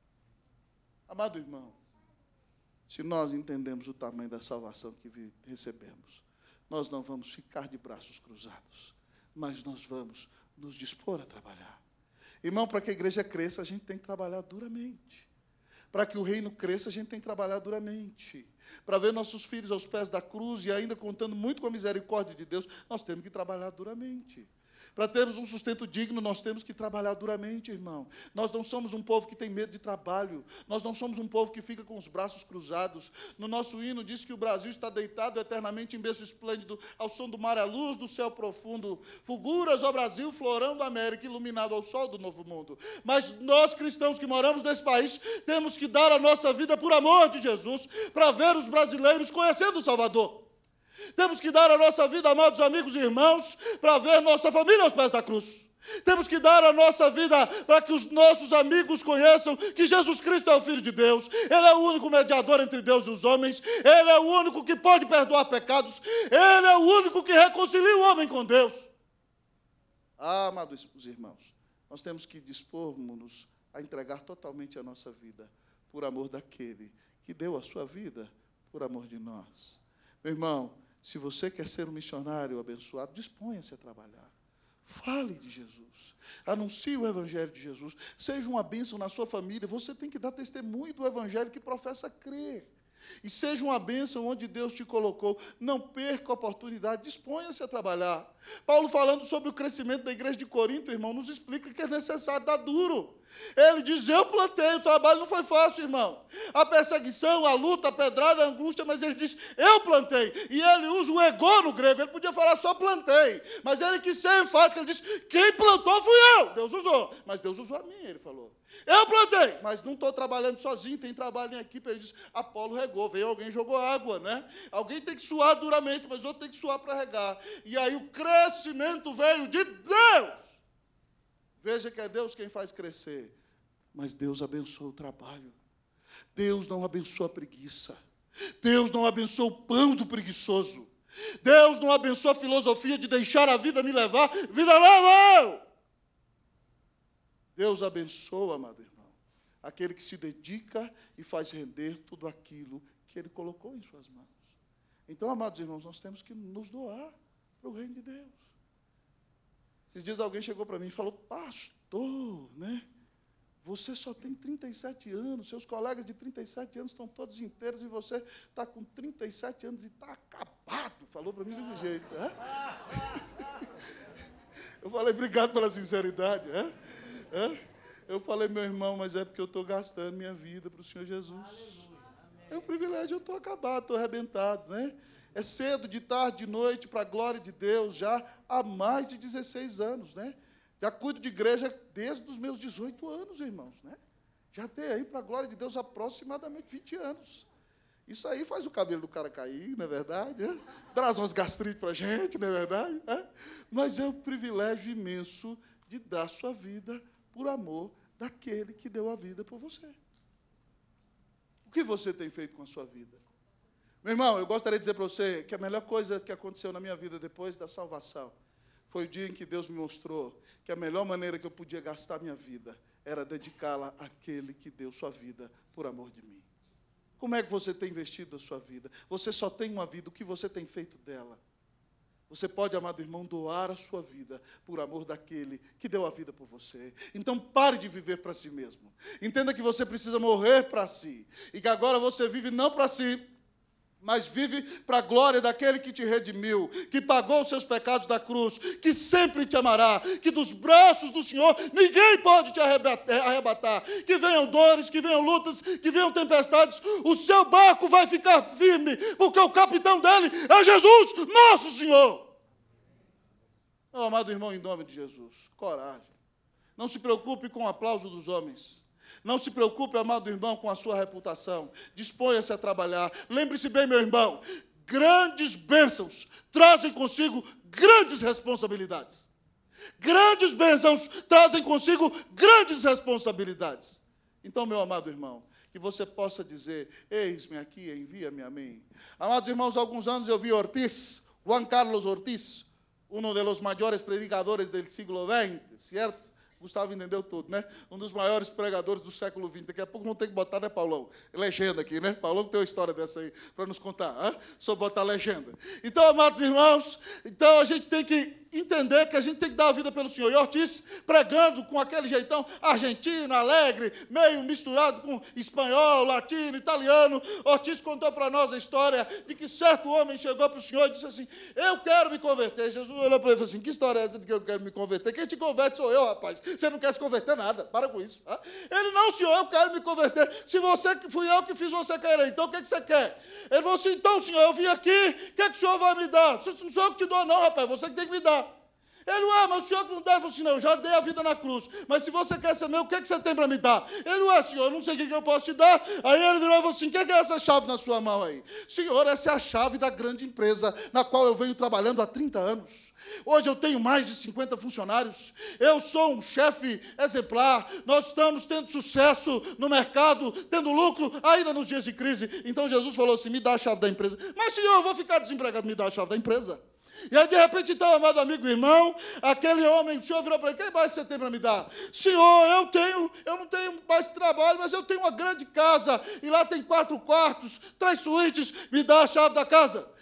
Amado irmão, se nós entendemos o tamanho da salvação que recebemos, nós não vamos ficar de braços cruzados, mas nós vamos nos dispor a trabalhar. Irmão, para que a igreja cresça, a gente tem que trabalhar duramente. Para que o reino cresça, a gente tem que trabalhar duramente. Para ver nossos filhos aos pés da cruz e ainda contando muito com a misericórdia de Deus, nós temos que trabalhar duramente. Para termos um sustento digno, nós temos que trabalhar duramente, irmão. Nós não somos um povo que tem medo de trabalho. Nós não somos um povo que fica com os braços cruzados. No nosso hino diz que o Brasil está deitado eternamente em berço esplêndido, ao som do mar, à luz do céu profundo. Fulguras, ó Brasil, florão da América, iluminado ao sol do novo mundo. Mas nós, cristãos que moramos nesse país, temos que dar a nossa vida por amor de Jesus, para ver os brasileiros conhecendo o Salvador. Temos que dar a nossa vida, amados amigos e irmãos, para ver nossa família aos pés da cruz. Temos que dar a nossa vida para que os nossos amigos conheçam que Jesus Cristo é o Filho de Deus. Ele é o único mediador entre Deus e os homens. Ele é o único que pode perdoar pecados. Ele é o único que reconcilia o homem com Deus. Ah, amados irmãos, nós temos que dispor-nos a entregar totalmente a nossa vida por amor daquele que deu a sua vida por amor de nós. Meu irmão, Se você quer ser um missionário abençoado, disponha-se a trabalhar. Fale de Jesus. Anuncie o Evangelho de Jesus. Seja uma bênção na sua família. Você tem que dar testemunho do Evangelho que professa crer. E seja uma bênção onde Deus te colocou. Não perca a oportunidade, disponha-se a trabalhar. Paulo, falando sobre o crescimento da igreja de Corinto, irmão, nos explica que é necessário dar duro. Ele diz, eu plantei, o trabalho não foi fácil, irmão. A perseguição, a luta, a pedrada, a angústia, mas ele diz, eu plantei. E ele usa o ego no grego, ele podia falar só plantei. Mas ele quis ser enfático, ele diz, quem plantou fui eu. Deus usou, mas Deus usou a mim, ele falou. Eu plantei, mas não estou trabalhando sozinho, tem trabalho em equipe. Ele diz, Apolo regou, veio alguém e jogou água, né? Alguém tem que suar duramente, mas outro tem que suar para regar. E aí o crescimento veio de Deus. Veja que é Deus quem faz crescer, mas Deus abençoa o trabalho. Deus não abençoa a preguiça. Deus não abençoa o pão do preguiçoso. Deus não abençoa a filosofia de deixar a vida me levar. Vida nova! Deus abençoa, amado irmão, aquele que se dedica e faz render tudo aquilo que Ele colocou em suas mãos. Então, amados irmãos, nós temos que nos doar para o reino de Deus. Esses dias alguém chegou para mim e falou, pastor, né? Você só tem trinta e sete anos, seus colegas de trinta e sete anos estão todos inteiros e você está com trinta e sete anos e está acabado. Falou para mim desse jeito. É? Eu falei, obrigado pela sinceridade. É? É? Eu falei, meu irmão, mas é porque eu estou gastando minha vida para o Senhor Jesus. É um privilégio, eu estou acabado, estou arrebentado, né? É cedo, de tarde, de noite, para a glória de Deus, já há mais de dezesseis anos, né? Já cuido de igreja desde os meus dezoito anos, irmãos, né? Já tem aí, para a glória de Deus, aproximadamente vinte anos. Isso aí faz o cabelo do cara cair, não é verdade? É? Traz umas gastrites para a gente, não é verdade? É? Mas é um privilégio imenso de dar sua vida por amor daquele que deu a vida por você. O que você tem feito com a sua vida? Meu irmão, eu gostaria de dizer para você que a melhor coisa que aconteceu na minha vida depois da salvação foi o dia em que Deus me mostrou que a melhor maneira que eu podia gastar minha vida era dedicá-la àquele que deu sua vida por amor de mim. Como é que você tem investido a sua vida? Você só tem uma vida, o que você tem feito dela? Você pode, amado irmão, doar a sua vida por amor daquele que deu a vida por você. Então, pare de viver para si mesmo. Entenda que você precisa morrer para si. E que agora você vive não para si, mas vive para a glória daquele que te redimiu, que pagou os seus pecados da cruz, que sempre te amará, que dos braços do Senhor ninguém pode te arrebatar. Que venham dores, que venham lutas, que venham tempestades, o seu barco vai ficar firme, porque o capitão dele é Jesus, nosso Senhor. Meu amado irmão, em nome de Jesus, coragem. Não se preocupe com o aplauso dos homens. Não se preocupe, amado irmão, com a sua reputação. Disponha-se a trabalhar. Lembre-se bem, meu irmão, grandes bênçãos trazem consigo grandes responsabilidades. Grandes bênçãos trazem consigo grandes responsabilidades. Então, meu amado irmão, que você possa dizer, eis-me aqui, envia-me a mim. Amados irmãos, há alguns anos eu vi Ortiz, Juan Carlos Ortiz, um dos maiores predicadores do século vinte, certo? Gustavo entendeu tudo, né? Um dos maiores pregadores do século vinte. Daqui a pouco não tem que botar, né, Paulão? Legenda aqui, né? Paulão tem uma história dessa aí para nos contar, hein? Só botar legenda. Então, amados irmãos, então a gente tem que entender que a gente tem que dar a vida pelo Senhor. E Ortiz, pregando com aquele jeitão argentino, alegre, meio misturado com espanhol, latino, italiano, Ortiz contou para nós a história de que certo homem chegou para o Senhor e disse assim, eu quero me converter. Jesus olhou para ele e falou assim, que história é essa de que eu quero me converter? Quem te converte sou eu, rapaz. Você não quer se converter nada, para com isso. Tá? Ele, não, senhor, eu quero me converter. Se você, fui eu que fiz você querer, então o que, que você quer? Ele falou assim, então, senhor, eu vim aqui, o que, que o senhor vai me dar? Não sou eu que te dou, não, rapaz, você que tem que me dar. Ele, ué, mas o senhor que não deve, assim, não, eu já dei a vida na cruz, mas se você quer ser meu, o que, que você tem para me dar? Ele, ué, senhor, eu não sei o que, que eu posso te dar. Aí ele virou e falou assim, o que, que é essa chave na sua mão aí? Senhor, essa é a chave da grande empresa na qual eu venho trabalhando há trinta anos. Hoje eu tenho mais de cinquenta funcionários, eu sou um chefe exemplar, nós estamos tendo sucesso no mercado, tendo lucro, ainda nos dias de crise. Então Jesus falou assim, me dá a chave da empresa. Mas, senhor, eu vou ficar desempregado, me dá a chave da empresa. E aí, de repente, então, amado amigo e irmão, aquele homem, o senhor virou para ele, o que mais você tem para me dar? Senhor, eu tenho, eu não tenho mais trabalho, mas eu tenho uma grande casa, e lá tem quatro quartos, três suítes, me dá a chave da casa.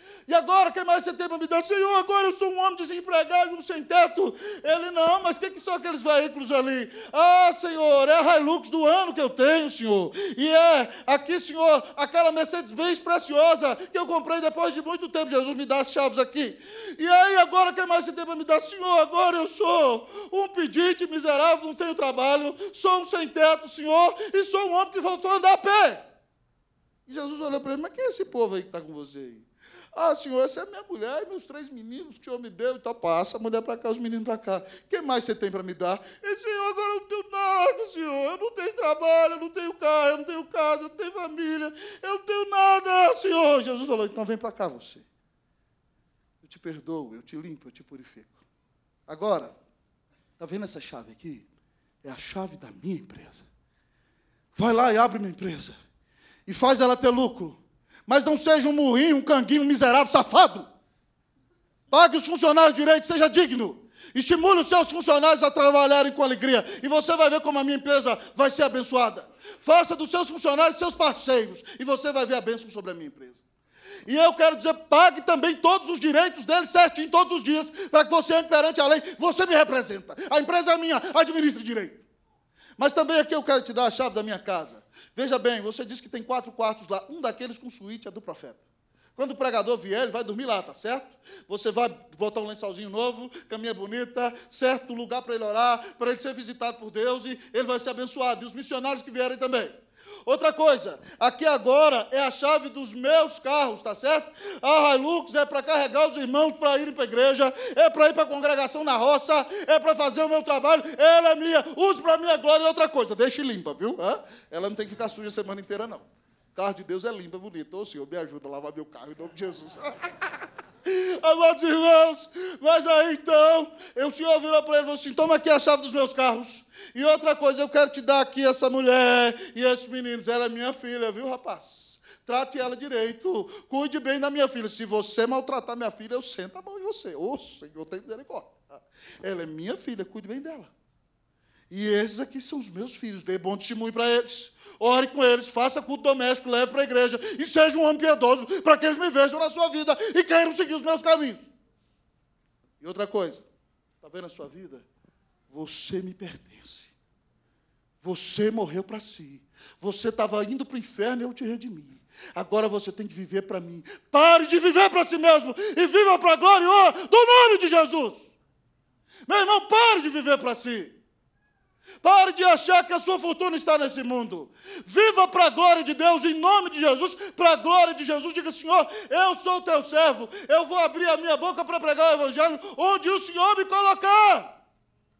E agora, quem mais você tem para me dar? Senhor, agora eu sou um homem desempregado, um sem teto. Ele, não, mas o que, que são aqueles veículos ali? Ah, Senhor, é a Hilux do ano que eu tenho, Senhor. E é aqui, Senhor, aquela Mercedes-Benz preciosa que eu comprei depois de muito tempo. Jesus, me dá as chaves aqui. E aí, agora, quem mais você tem para me dar? Senhor, agora eu sou um pedinte miserável, não tenho trabalho, sou um sem teto, Senhor, e sou um homem que voltou a andar a pé. E Jesus olhou para ele, mas quem é esse povo aí que está com você aí? Ah, Senhor, essa é minha mulher e meus três meninos que o Senhor me deu. Então passa a mulher para cá, os meninos para cá. O que mais você tem para me dar? E, Senhor, agora eu não tenho nada, Senhor. Eu não tenho trabalho, eu não tenho carro, eu não tenho casa, eu não tenho família. Eu não tenho nada, Senhor. Jesus falou, então vem para cá você. Eu te perdoo, eu te limpo, eu te purifico. Agora, está vendo essa chave aqui? É a chave da minha empresa. Vai lá e abre minha empresa. E faz ela ter lucro. Mas não seja um murrinho, um canguinho, um miserável, safado. Pague os funcionários direito, seja digno. Estimule os seus funcionários a trabalharem com alegria. E você vai ver como a minha empresa vai ser abençoada. Faça dos seus funcionários seus parceiros. E você vai ver a bênção sobre a minha empresa. E eu quero dizer, pague também todos os direitos deles certinho, todos os dias, para que você entre perante a lei. Você me representa. A empresa é minha, administre direito. Mas também aqui eu quero te dar a chave da minha casa. Veja bem, você disse que tem quatro quartos lá. Um daqueles com suíte é do profeta. Quando o pregador vier, ele vai dormir lá, tá certo? Você vai botar um lençolzinho novo, caminha bonita, certo? Um lugar para ele orar, para ele ser visitado por Deus e ele vai ser abençoado. E os missionários que vierem também. Outra coisa, aqui agora é a chave dos meus carros, tá certo? A Hilux é para carregar os irmãos para irem para a igreja, é para ir para a congregação na roça, é para fazer o meu trabalho, ela é minha, use para a minha glória. E outra coisa, deixe limpa, viu? Ela não tem que ficar suja a semana inteira, não. O carro de Deus é limpo, é bonito. Ô, Senhor, me ajuda a lavar meu carro, em nome de Jesus. Amados irmãos, mas aí então, o Senhor virou para ele e falou assim, toma aqui a chave dos meus carros. E outra coisa, eu quero te dar aqui essa mulher e esses meninos. Ela é minha filha, viu, rapaz? Trate ela direito, cuide bem da minha filha. Se você maltratar minha filha, eu sento a mão em você. Ô, Senhor, tem misericórdia. Ela é minha filha, cuide bem dela. E esses aqui são os meus filhos, dê bom testemunho para eles. Ore com eles, faça culto doméstico, leve para a igreja e seja um homem piedoso para que eles me vejam na sua vida e queiram seguir os meus caminhos. E outra coisa, está vendo a sua vida? Você me pertence. Você morreu para si. Você estava indo para o inferno e eu te redimi. Agora você tem que viver para mim. Pare de viver para si mesmo e viva para a glória e honra do nome de Jesus. Meu irmão, pare de viver para si. Pare de achar que a sua fortuna está nesse mundo. Viva para a glória de Deus, em nome de Jesus, para a glória de Jesus. Diga, Senhor, eu sou o teu servo, eu vou abrir a minha boca para pregar o evangelho onde o Senhor me colocar.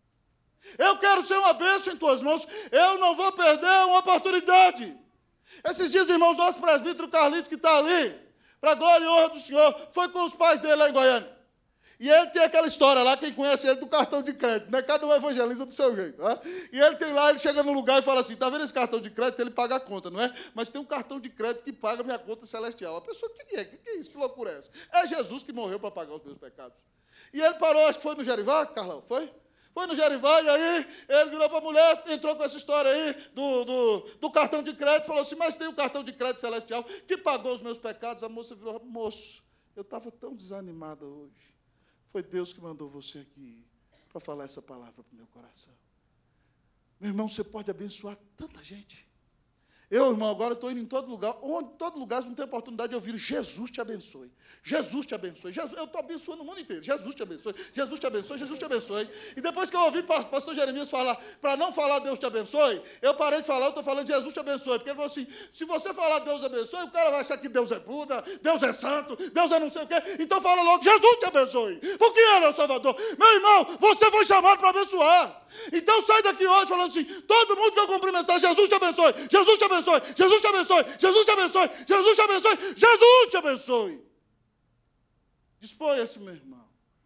Eu quero ser uma bênção em tuas mãos, eu não vou perder uma oportunidade. Esses dias, irmãos, nosso presbítero Carlito, que está ali, para a glória e honra do Senhor, foi com os pais dele lá em Goiânia. E ele tem aquela história lá, quem conhece ele, do cartão de crédito, né? Cada um evangeliza do seu jeito. Né? E ele tem lá, ele chega no lugar e fala assim, está vendo esse cartão de crédito? Ele paga a conta, não é? Mas tem um cartão de crédito que paga a minha conta celestial. A pessoa, o que é? O que é isso? Que loucura é essa? É Jesus que morreu para pagar os meus pecados. E ele parou, acho que foi no Jerivá, Carlão, foi? Foi no Jerivá, e aí ele virou para a mulher, entrou com essa história aí do, do, do cartão de crédito, falou assim, mas tem um cartão de crédito celestial que pagou os meus pecados. A moça virou, moço, eu estava tão desanimada hoje. Foi Deus que mandou você aqui para falar essa palavra para o meu coração. Meu irmão, você pode abençoar tanta gente. Eu, irmão, agora estou indo em todo lugar, onde todo lugar não tem oportunidade de ouvir Jesus te abençoe. Jesus te abençoe. Jesus, eu estou abençoando o mundo inteiro. Jesus te abençoe. Jesus te abençoe. Jesus te abençoe. E depois que eu ouvi o pastor Jeremias falar, para não falar Deus te abençoe, eu parei de falar, eu estou falando Jesus te abençoe. Porque ele falou assim, se você falar Deus abençoe, o cara vai achar que Deus é Buda, Deus é santo, Deus é não sei o quê. Então fala logo, Jesus te abençoe. Porque ele é o Salvador. Meu irmão, você foi chamado para abençoar. Então sai daqui hoje falando assim, todo mundo que eu cumprimentar, Jesus te abençoe, Jesus te abençoe, Jesus te abençoe, Jesus te abençoe, Jesus te abençoe, Jesus te abençoe. Disponha-se, meu irmão,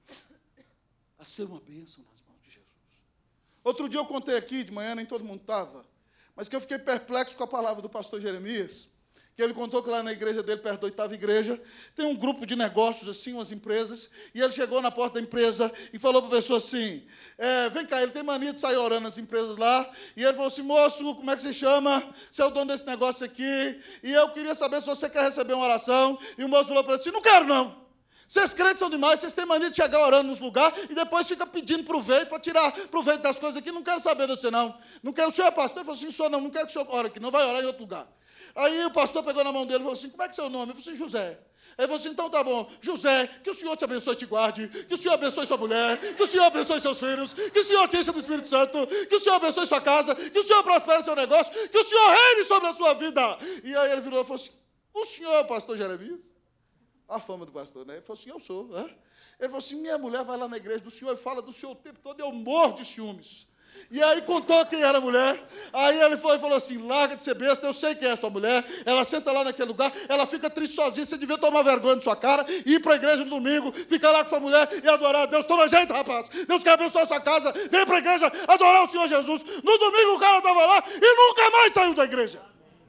a ser uma bênção nas mãos de Jesus. Outro dia eu contei aqui, de manhã nem todo mundo estava, mas que eu fiquei perplexo com a palavra do pastor Jeremias, que ele contou que lá na igreja dele, perto da oitava igreja, tem um grupo de negócios, assim, umas empresas, e ele chegou na porta da empresa e falou para a pessoa assim, é, vem cá, ele tem mania de sair orando nas empresas lá, e ele falou assim, moço, como é que se chama? Você é o dono desse negócio aqui, e eu queria saber se você quer receber uma oração, e o moço falou para ele assim, não quero não. Vocês crentes são demais, vocês têm mania de chegar orando nos lugares e depois fica pedindo proveito para tirar proveito das coisas aqui. Não quero saber de você, não. Não quero, o senhor é pastor? Ele falou assim, senhor, não, não quero que o senhor ore aqui, não vai orar em outro lugar. Aí o pastor pegou na mão dele e falou assim, como é que é o seu nome? Ele falou assim, José. Ele falou assim, então tá bom, José, que o Senhor te abençoe e te guarde, que o Senhor abençoe sua mulher, que o Senhor abençoe seus filhos, que o Senhor te encha do Espírito Santo, que o Senhor abençoe sua casa, que o Senhor prospere seu negócio, que o Senhor reine sobre a sua vida. E aí ele virou e falou assim, o senhor é o pastor Jeremias? A fama do pastor, né? Ele falou assim, eu sou. Né? Ele falou assim, minha mulher vai lá na igreja do senhor e fala do senhor o tempo todo, eu morro de ciúmes. E aí contou quem era a mulher, aí ele foi e falou assim, larga de ser besta, eu sei quem é a sua mulher, ela senta lá naquele lugar, ela fica triste sozinha, você devia tomar vergonha na sua cara, e ir para a igreja no domingo, ficar lá com sua mulher e adorar a Deus. Toma jeito, rapaz, Deus quer abençoar a sua casa, vem para a igreja adorar o Senhor Jesus. No domingo o cara estava lá e nunca mais saiu da igreja.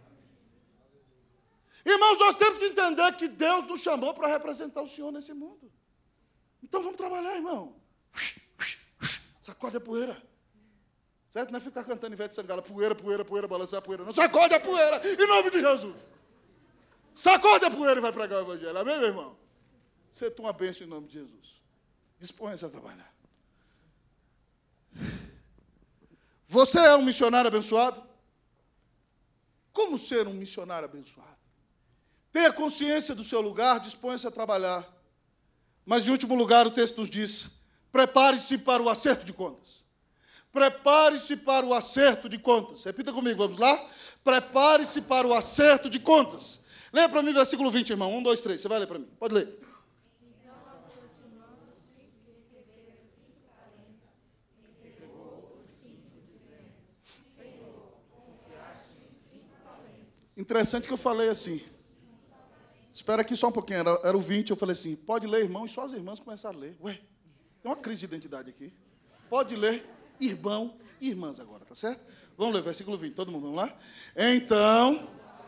Irmãos, nós temos que entender que Deus nos chamou para representar o Senhor nesse mundo. Então vamos trabalhar, irmão. Sacode a poeira. Certo? Não é ficar cantando Ivete Sangalo, poeira, poeira, poeira, balançar a poeira. Não, sacode a poeira, em nome de Jesus. Sacode a poeira e vai pregar o evangelho. Amém, meu irmão? Você tem uma bênção em nome de Jesus. Disponha-se a trabalhar. Você é um missionário abençoado? Como ser um missionário abençoado? Tenha consciência do seu lugar, disponha-se a trabalhar. Mas, em último lugar, o texto nos diz, prepare-se para o acerto de contas. Prepare-se para o acerto de contas. Repita comigo, vamos lá? Prepare-se para o acerto de contas. Leia para mim o versículo vinte, irmão. Um, dois, três. Você vai ler para mim. Pode ler. Interessante que eu falei assim. Espera aqui só um pouquinho, era, era o vinte, eu falei assim, pode ler, irmão, e só as irmãs começaram a ler. Ué, tem uma crise de identidade aqui. Pode ler, irmão e irmãs agora, tá certo? Vamos ler, versículo vinte, todo mundo, vamos lá? Então...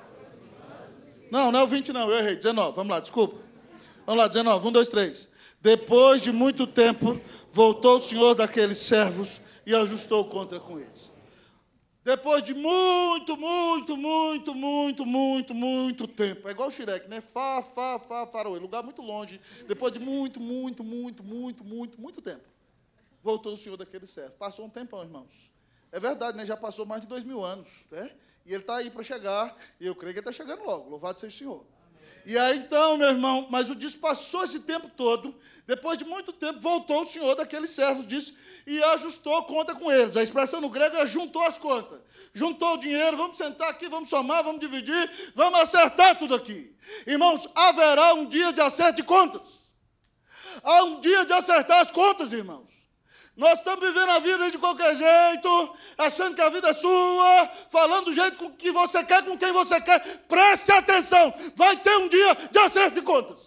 Não, não é o vinte não, eu errei, dezenove, vamos lá, desculpa. Vamos lá, dezenove, um, dois, três. Depois de muito tempo, voltou o senhor daqueles servos e ajustou conta com eles. Depois de muito, muito, muito, muito, muito, muito tempo. É igual o Shrek, né? Fá, fá, fá, faroe. Lugar muito longe. Depois de muito, muito, muito, muito, muito, muito tempo. Voltou o senhor daquele servo. Passou um tempão, irmãos. É verdade, né? Já passou mais de dois mil anos. Né? E ele está aí para chegar. E eu creio que ele está chegando logo. Louvado seja o Senhor. E aí, então, meu irmão, mas o diz passou esse tempo todo, depois de muito tempo, voltou o senhor daqueles servos, disse, e ajustou a conta com eles. A expressão no grego é juntou as contas. Juntou o dinheiro, vamos sentar aqui, vamos somar, vamos dividir, vamos acertar tudo aqui. Irmãos, haverá um dia de acerto de contas. Há um dia de acertar as contas, irmãos. Nós estamos vivendo a vida de qualquer jeito, achando que a vida é sua, falando do jeito que você quer, com quem você quer. Preste atenção, vai ter um dia de acerto de contas.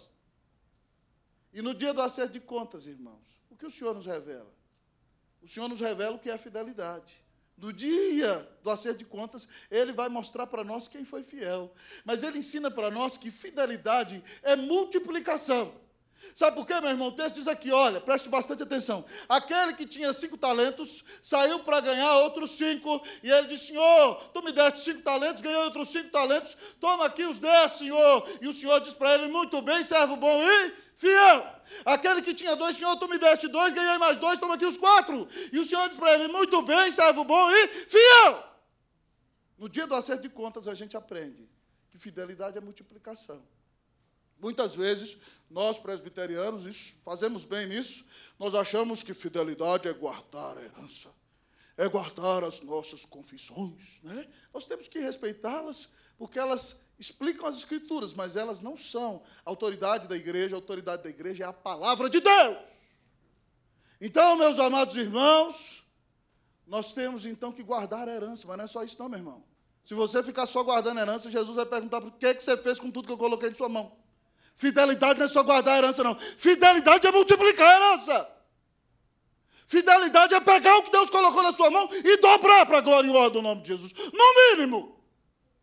E no dia do acerto de contas, irmãos, o que o Senhor nos revela? O Senhor nos revela o que é a fidelidade. No dia do acerto de contas, Ele vai mostrar para nós quem foi fiel. Mas Ele ensina para nós que fidelidade é multiplicação. Sabe por quê, meu irmão? O texto diz aqui, olha, preste bastante atenção. Aquele que tinha cinco talentos, saiu para ganhar outros cinco, e ele disse, Senhor, tu me deste cinco talentos, ganhei outros cinco talentos, toma aqui os dez, Senhor. E o Senhor diz para ele, muito bem, servo bom e fiel. Aquele que tinha dois, Senhor, tu me deste dois, ganhei mais dois, toma aqui os quatro. E o Senhor diz para ele, muito bem, servo bom e fiel. No dia do acerto de contas, a gente aprende que fidelidade é multiplicação. Muitas vezes, nós presbiterianos isso, fazemos bem nisso, nós achamos que fidelidade é guardar a herança, é guardar as nossas confissões. Né? Nós temos que respeitá-las, porque elas explicam as Escrituras, mas elas não são a autoridade da igreja, a autoridade da igreja é a palavra de Deus. Então, meus amados irmãos, nós temos então que guardar a herança, mas não é só isso não, meu irmão. Se você ficar só guardando a herança, Jesus vai perguntar por que você fez com tudo que eu coloquei em sua mão. Fidelidade não é só guardar a herança, não. Fidelidade é multiplicar a herança. Fidelidade é pegar o que Deus colocou na sua mão e dobrar para a glória e honra do nome de Jesus. No mínimo.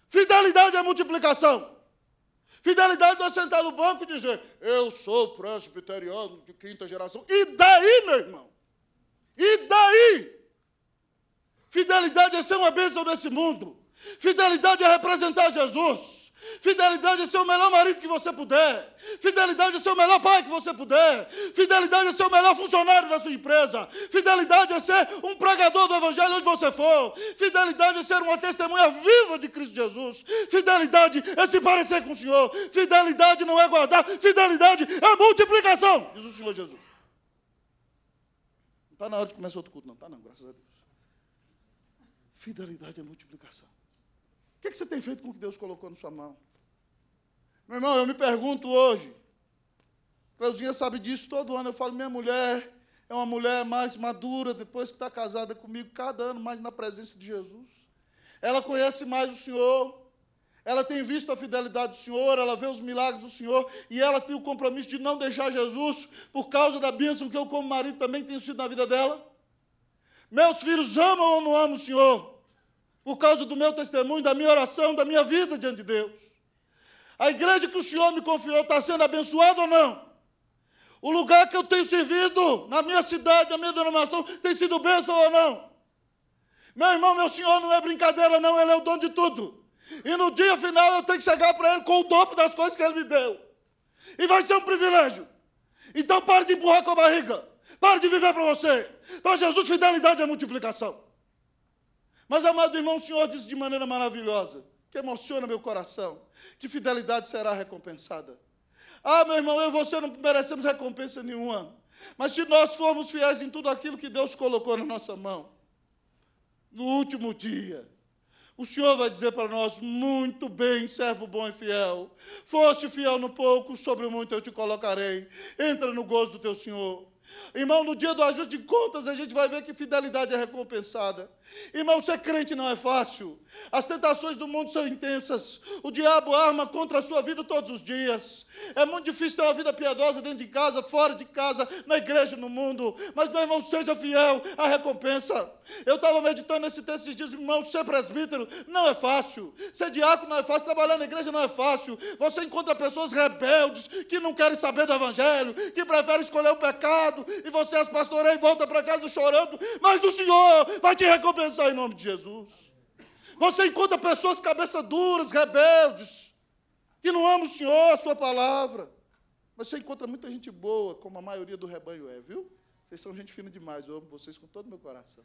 Fidelidade é multiplicação. Fidelidade não é sentar no banco e dizer, eu sou presbiteriano de quinta geração. E daí, meu irmão? E daí? Fidelidade é ser uma bênção nesse mundo. Fidelidade é representar Jesus. Fidelidade é ser o melhor marido que você puder. Fidelidade é ser o melhor pai que você puder. Fidelidade é ser o melhor funcionário da sua empresa. Fidelidade é ser um pregador do evangelho onde você for. Fidelidade é ser uma testemunha viva de Cristo Jesus. Fidelidade é se parecer com o Senhor. Fidelidade não é guardar. Fidelidade é multiplicação, diz o Senhor Jesus. Não está na hora de começar outro culto, não. Está não, graças a Deus. Fidelidade é multiplicação. O que, é que você tem feito com o que Deus colocou na sua mão? Meu irmão, eu me pergunto hoje, Cleuzinha sabe disso todo ano, eu falo, minha mulher é uma mulher mais madura, depois que está casada comigo, cada ano mais na presença de Jesus. Ela conhece mais o Senhor, ela tem visto a fidelidade do Senhor, ela vê os milagres do Senhor, e ela tem o compromisso de não deixar Jesus, por causa da bênção que eu, como marido, também tenho sido na vida dela. Meus filhos amam ou não amam o Senhor? Por causa do meu testemunho, da minha oração, da minha vida diante de Deus. A igreja que o Senhor me confiou está sendo abençoada ou não? O lugar que eu tenho servido, na minha cidade, na minha denominação, tem sido bênção ou não? Meu irmão, meu Senhor não é brincadeira não, Ele é o dono de tudo. E no dia final eu tenho que chegar para Ele com o dobro das coisas que Ele me deu. E vai ser um privilégio. Então pare de empurrar com a barriga. Pare de viver para você. Para Jesus, fidelidade é multiplicação. Mas, amado irmão, o Senhor disse de maneira maravilhosa, que emociona meu coração, que fidelidade será recompensada. Ah, meu irmão, eu e você não merecemos recompensa nenhuma. Mas se nós formos fiéis em tudo aquilo que Deus colocou na nossa mão, no último dia, o Senhor vai dizer para nós, muito bem, servo bom e fiel. Foste fiel no pouco, sobre o muito eu te colocarei. Entra no gozo do teu Senhor. Irmão, no dia do ajuste de contas, a gente vai ver que fidelidade é recompensada. Irmão, ser crente não é fácil. As tentações do mundo são intensas. O diabo arma contra a sua vida todos os dias. É muito difícil ter uma vida piedosa dentro de casa, fora de casa, na igreja, no mundo. Mas, meu irmão, seja fiel à recompensa. Eu estava meditando nesse texto esses dias, irmão, ser presbítero não é fácil. Ser diácono não é fácil. Trabalhar na igreja não é fácil. Você encontra pessoas rebeldes, que não querem saber do evangelho, que preferem escolher o pecado, e você as pastoreia e volta para casa chorando, mas o Senhor vai te recompensar em nome de Jesus. Você encontra pessoas cabeça duras, rebeldes, que não amam o Senhor, a sua palavra, mas você encontra muita gente boa, como a maioria do rebanho é, viu? Vocês são gente fina demais, eu amo vocês com todo o meu coração.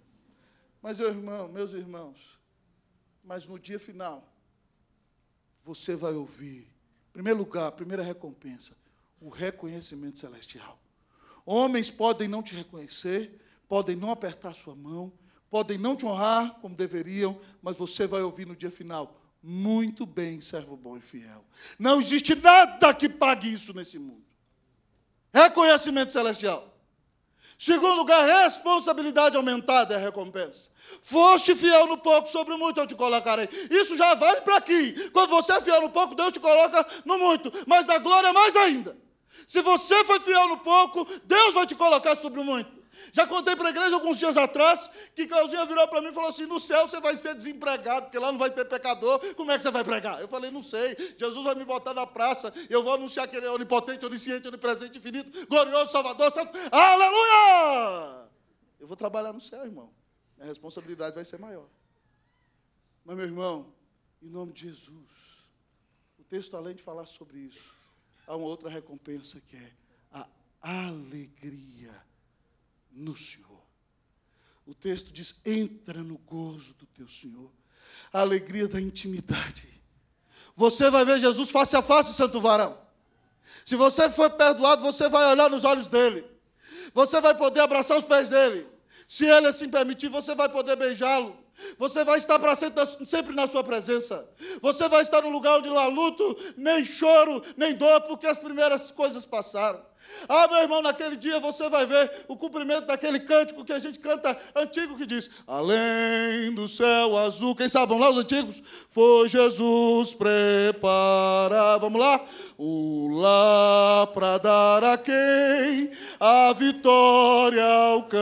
Mas, meu irmão, meus irmãos, mas no dia final, você vai ouvir, em primeiro lugar, a primeira recompensa, o reconhecimento celestial. Homens podem não te reconhecer, podem não apertar sua mão, podem não te honrar como deveriam, mas você vai ouvir no dia final, muito bem, servo bom e fiel. Não existe nada que pague isso nesse mundo. Reconhecimento celestial. Segundo lugar, responsabilidade aumentada é a recompensa. Foste fiel no pouco, sobre o muito eu te colocarei. Isso já vale para aqui. Quando você é fiel no pouco, Deus te coloca no muito, mas na glória mais ainda. Se você foi fiel no pouco, Deus vai te colocar sobre o muito. Já contei para a igreja alguns dias atrás, que Clauzinha virou para mim e falou assim, no céu você vai ser desempregado, porque lá não vai ter pecador, como é que você vai pregar? Eu falei, não sei, Jesus vai me botar na praça, eu vou anunciar que Ele é onipotente, onisciente, onipresente, infinito, glorioso, salvador, santo, aleluia! Eu vou trabalhar no céu, irmão, minha responsabilidade vai ser maior. Mas, meu irmão, em nome de Jesus, o texto, além de falar sobre isso, há uma outra recompensa que é a alegria no Senhor. O texto diz, entra no gozo do teu Senhor. A alegria da intimidade. Você vai ver Jesus face a face, santo varão. Se você for perdoado, você vai olhar nos olhos dele. Você vai poder abraçar os pés dele. Se ele assim permitir, você vai poder beijá-lo. Você vai estar para sempre na sua presença. Você vai estar num lugar onde não há luto, nem choro, nem dor, porque as primeiras coisas passaram. Ah, meu irmão, naquele dia você vai ver o cumprimento daquele cântico que a gente canta antigo, que diz, além do céu azul, quem sabe, vamos lá os antigos? Foi Jesus preparar, vamos lá? O lar para dar a quem a vitória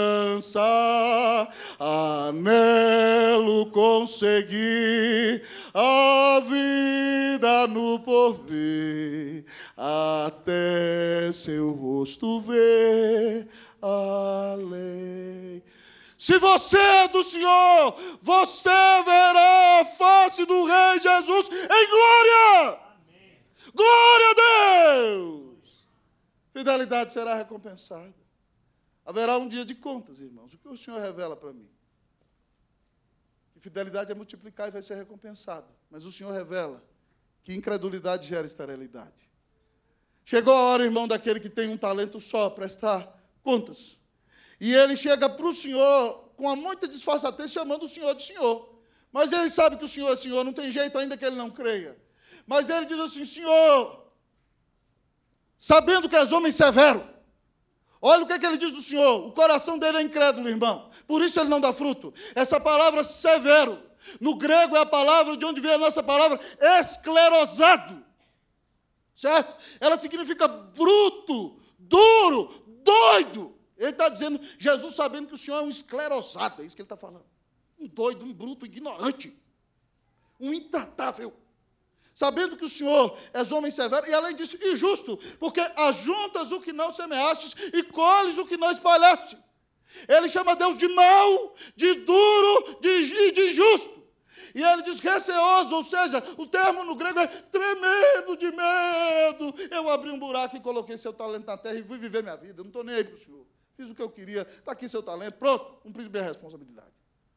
alcançar, anelo conseguir, a vida no porvir, até seu rosto ver a lei. Se você é do Senhor, você verá a face do Rei Jesus em glória. Amém. Glória a Deus! Fidelidade será recompensada. Haverá um dia de contas, irmãos. O que o Senhor revela para mim? Que fidelidade é multiplicar e vai ser recompensada. Mas o Senhor revela que incredulidade gera esterilidade. Chegou a hora, irmão, daquele que tem um talento só, prestar contas. E ele chega para o Senhor com muita disfarçatez, chamando o Senhor de Senhor. Mas ele sabe que o Senhor é Senhor, não tem jeito ainda que ele não creia. Mas ele diz assim, Senhor, sabendo que és homem severo, olha o que, é que ele diz do Senhor, o coração dele é incrédulo, irmão, por isso ele não dá fruto. Essa palavra severo, no grego é a palavra de onde vem a nossa palavra esclerosado, certo? Ela significa bruto, duro, doido. Ele está dizendo, Jesus sabendo que o Senhor é um esclerosado, é isso que ele está falando. Um doido, um bruto, ignorante, um intratável. Sabendo que o Senhor és homem severo, e além disso, injusto, porque ajuntas o que não semeastes e colhes o que não espalhaste. Ele chama Deus de mau, de duro e de injusto. E ele diz receoso, ou seja, o termo no grego é tremendo de medo. Eu abri um buraco e coloquei seu talento na terra e fui viver minha vida. Eu não estou nem aí para o Senhor. Fiz o que eu queria, está aqui seu talento, pronto, cumpri bem a responsabilidade.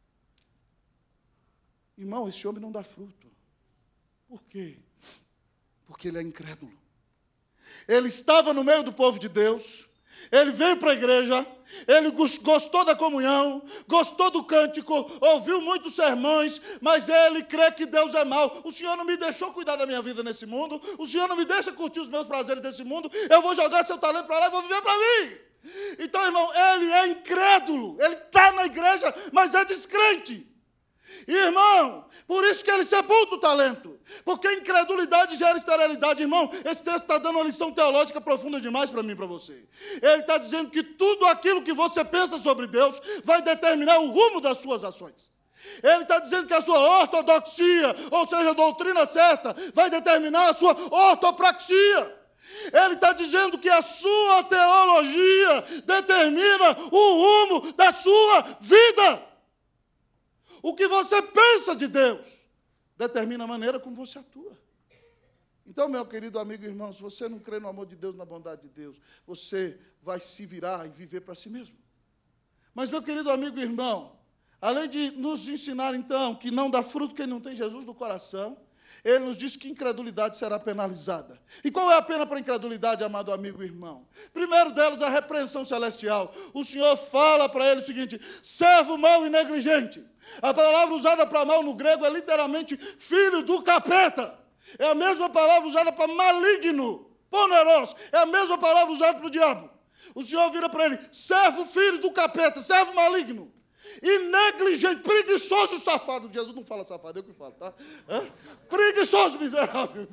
Irmão, esse homem não dá fruto. Por quê? Porque ele é incrédulo. Ele estava no meio do povo de Deus, ele veio para a igreja, ele gostou da comunhão, gostou do cântico, ouviu muitos sermões, mas ele crê que Deus é mau. O Senhor não me deixou cuidar da minha vida nesse mundo, o Senhor não me deixa curtir os meus prazeres desse mundo, eu vou jogar seu talento para lá e vou viver para mim. Então, irmão, ele é incrédulo, ele está na igreja, mas é descrente. Irmão, por isso que ele sepulta o talento, porque a incredulidade gera esterilidade. Irmão, esse texto está dando uma lição teológica profunda demais para mim e para você. Ele está dizendo que tudo aquilo que você pensa sobre Deus vai determinar o rumo das suas ações. Ele está dizendo que a sua ortodoxia, ou seja, a doutrina certa, vai determinar a sua ortopraxia. Ele está dizendo que a sua teologia determina o rumo da sua vida. O que você pensa de Deus determina a maneira como você atua. Então, meu querido amigo e irmão, se você não crê no amor de Deus, na bondade de Deus, você vai se virar e viver para si mesmo. Mas, meu querido amigo e irmão, além de nos ensinar, então, que não dá fruto quem não tem Jesus no coração, ele nos diz que incredulidade será penalizada. E qual é a pena para a incredulidade, amado amigo e irmão? Primeiro delas, a repreensão celestial. O Senhor fala para ele o seguinte, servo mau e negligente. A palavra usada para mal no grego é literalmente filho do capeta. É a mesma palavra usada para maligno, poneroso. É a mesma palavra usada para o diabo. O Senhor vira para ele, servo filho do capeta, servo maligno. E negligente, preguiçoso, safado. Jesus não fala safado, eu que falo, tá? É? Preguiçoso, miserável.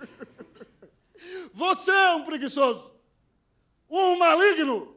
Você é um preguiçoso, um maligno.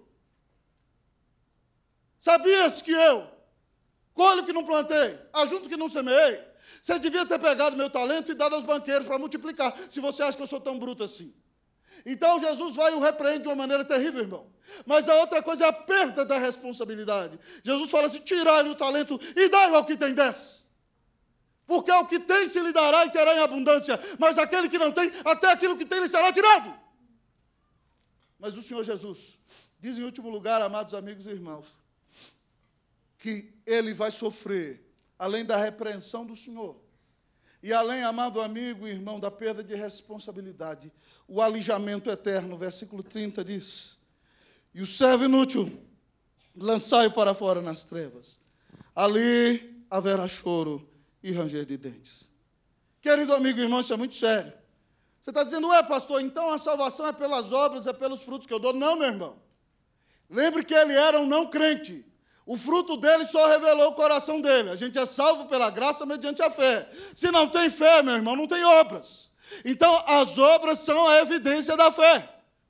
Sabias que eu colho o que não plantei, ajunto o que não semeei? Você devia ter pegado meu talento e dado aos banqueiros para multiplicar, se você acha que eu sou tão bruto assim. Então, Jesus vai e o repreende de uma maneira terrível, irmão. Mas a outra coisa é a perda da responsabilidade. Jesus fala assim, tirai-lhe o talento e dai-lhe ao que tem dez. Porque ao que tem se lhe dará e terá em abundância, mas aquele que não tem, até aquilo que tem lhe será tirado. Mas o Senhor Jesus diz em último lugar, amados amigos e irmãos, que ele vai sofrer, além da repreensão do Senhor, e além, amado amigo e irmão, da perda de responsabilidade, o alijamento eterno. Versículo trinta diz, e o servo inútil, lançai-o para fora nas trevas. Ali haverá choro e ranger de dentes. Querido amigo e irmão, isso é muito sério. Você está dizendo, ué, pastor, então a salvação é pelas obras, é pelos frutos que eu dou. Não, meu irmão. Lembre que ele era um não crente. O fruto dele só revelou o coração dele. A gente é salvo pela graça mediante a fé. Se não tem fé, meu irmão, não tem obras. Então, as obras são a evidência da fé.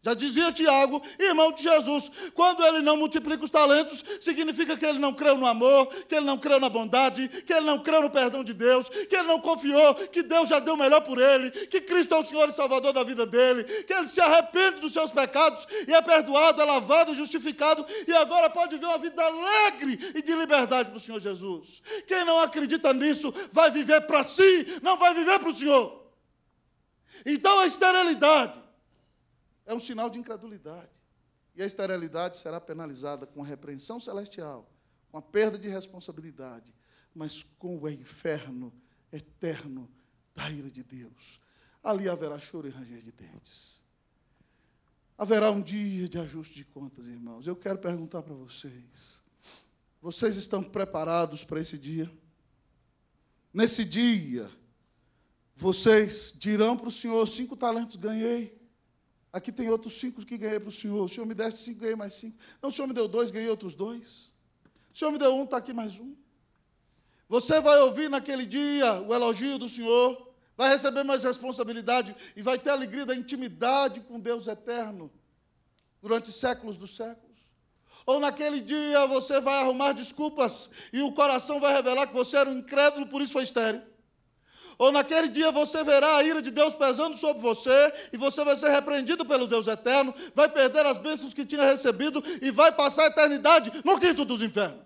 Já dizia Tiago, irmão de Jesus, quando ele não multiplica os talentos, significa que ele não creu no amor, que ele não creu na bondade, que ele não creu no perdão de Deus, que ele não confiou que Deus já deu o melhor por ele, que Cristo é o Senhor e Salvador da vida dele, que ele se arrepende dos seus pecados e é perdoado, é lavado, justificado e agora pode viver uma vida alegre e de liberdade para o Senhor Jesus. Quem não acredita nisso vai viver para si, não vai viver para o Senhor. Então a esterilidade é um sinal de incredulidade. E a esterilidade será penalizada com a repreensão celestial, com a perda de responsabilidade, mas com o inferno eterno da ira de Deus. Ali haverá choro e ranger de dentes. Haverá um dia de ajuste de contas, irmãos. Eu quero perguntar para vocês, vocês estão preparados para esse dia? Nesse dia, vocês dirão para o Senhor, cinco talentos ganhei. Aqui tem outros cinco que ganhei para o Senhor. O Senhor me desse cinco, ganhei mais cinco. Não, o Senhor me deu dois, ganhei outros dois. O Senhor me deu um, está aqui mais um. Você vai ouvir naquele dia o elogio do Senhor, vai receber mais responsabilidade e vai ter a alegria da intimidade com Deus eterno durante séculos dos séculos. Ou naquele dia você vai arrumar desculpas e o coração vai revelar que você era um incrédulo, por isso foi estéril. Ou naquele dia você verá a ira de Deus pesando sobre você e você vai ser repreendido pelo Deus eterno, vai perder as bênçãos que tinha recebido e vai passar a eternidade no quinto dos infernos.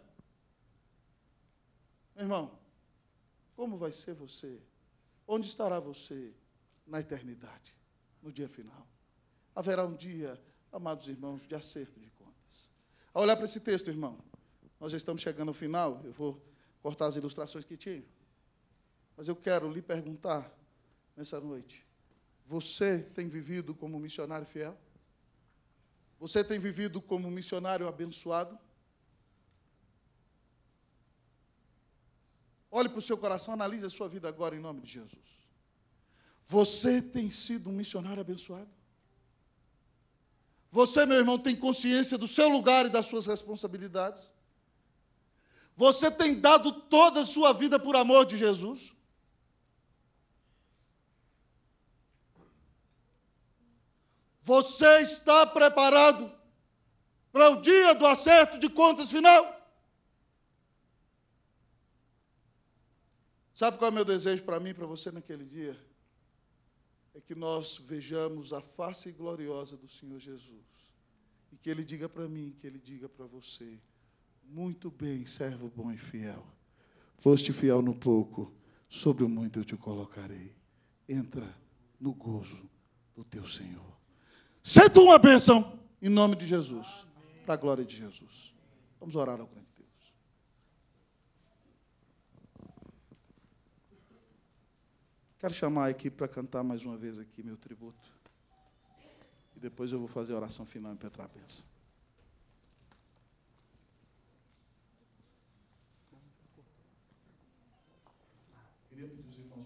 Meu irmão, como vai ser você? Onde estará você na eternidade, no dia final? Haverá um dia, amados irmãos, de acerto de contas. Ao olhar para esse texto, irmão, nós já estamos chegando ao final, eu vou cortar as ilustrações que tinha. Mas eu quero lhe perguntar, nessa noite, você tem vivido como um missionário fiel? Você tem vivido como um missionário abençoado? Olhe para o seu coração, analise a sua vida agora em nome de Jesus. Você tem sido um missionário abençoado? Você, meu irmão, tem consciência do seu lugar e das suas responsabilidades? Você tem dado toda a sua vida por amor de Jesus? Você está preparado para o dia do acerto de contas final? Sabe qual é o meu desejo para mim e para você naquele dia? É que nós vejamos a face gloriosa do Senhor Jesus. E que Ele diga para mim, que Ele diga para você, muito bem, servo bom e fiel. Foste fiel no pouco, sobre o muito eu te colocarei. Entra no gozo do teu Senhor. Senta uma bênção, em nome de Jesus, para a glória de Jesus. Vamos orar ao grande Deus. Quero chamar a equipe para cantar mais uma vez aqui meu tributo. E depois eu vou fazer a oração final e impetrar a bênção. Queria pedir os irmãos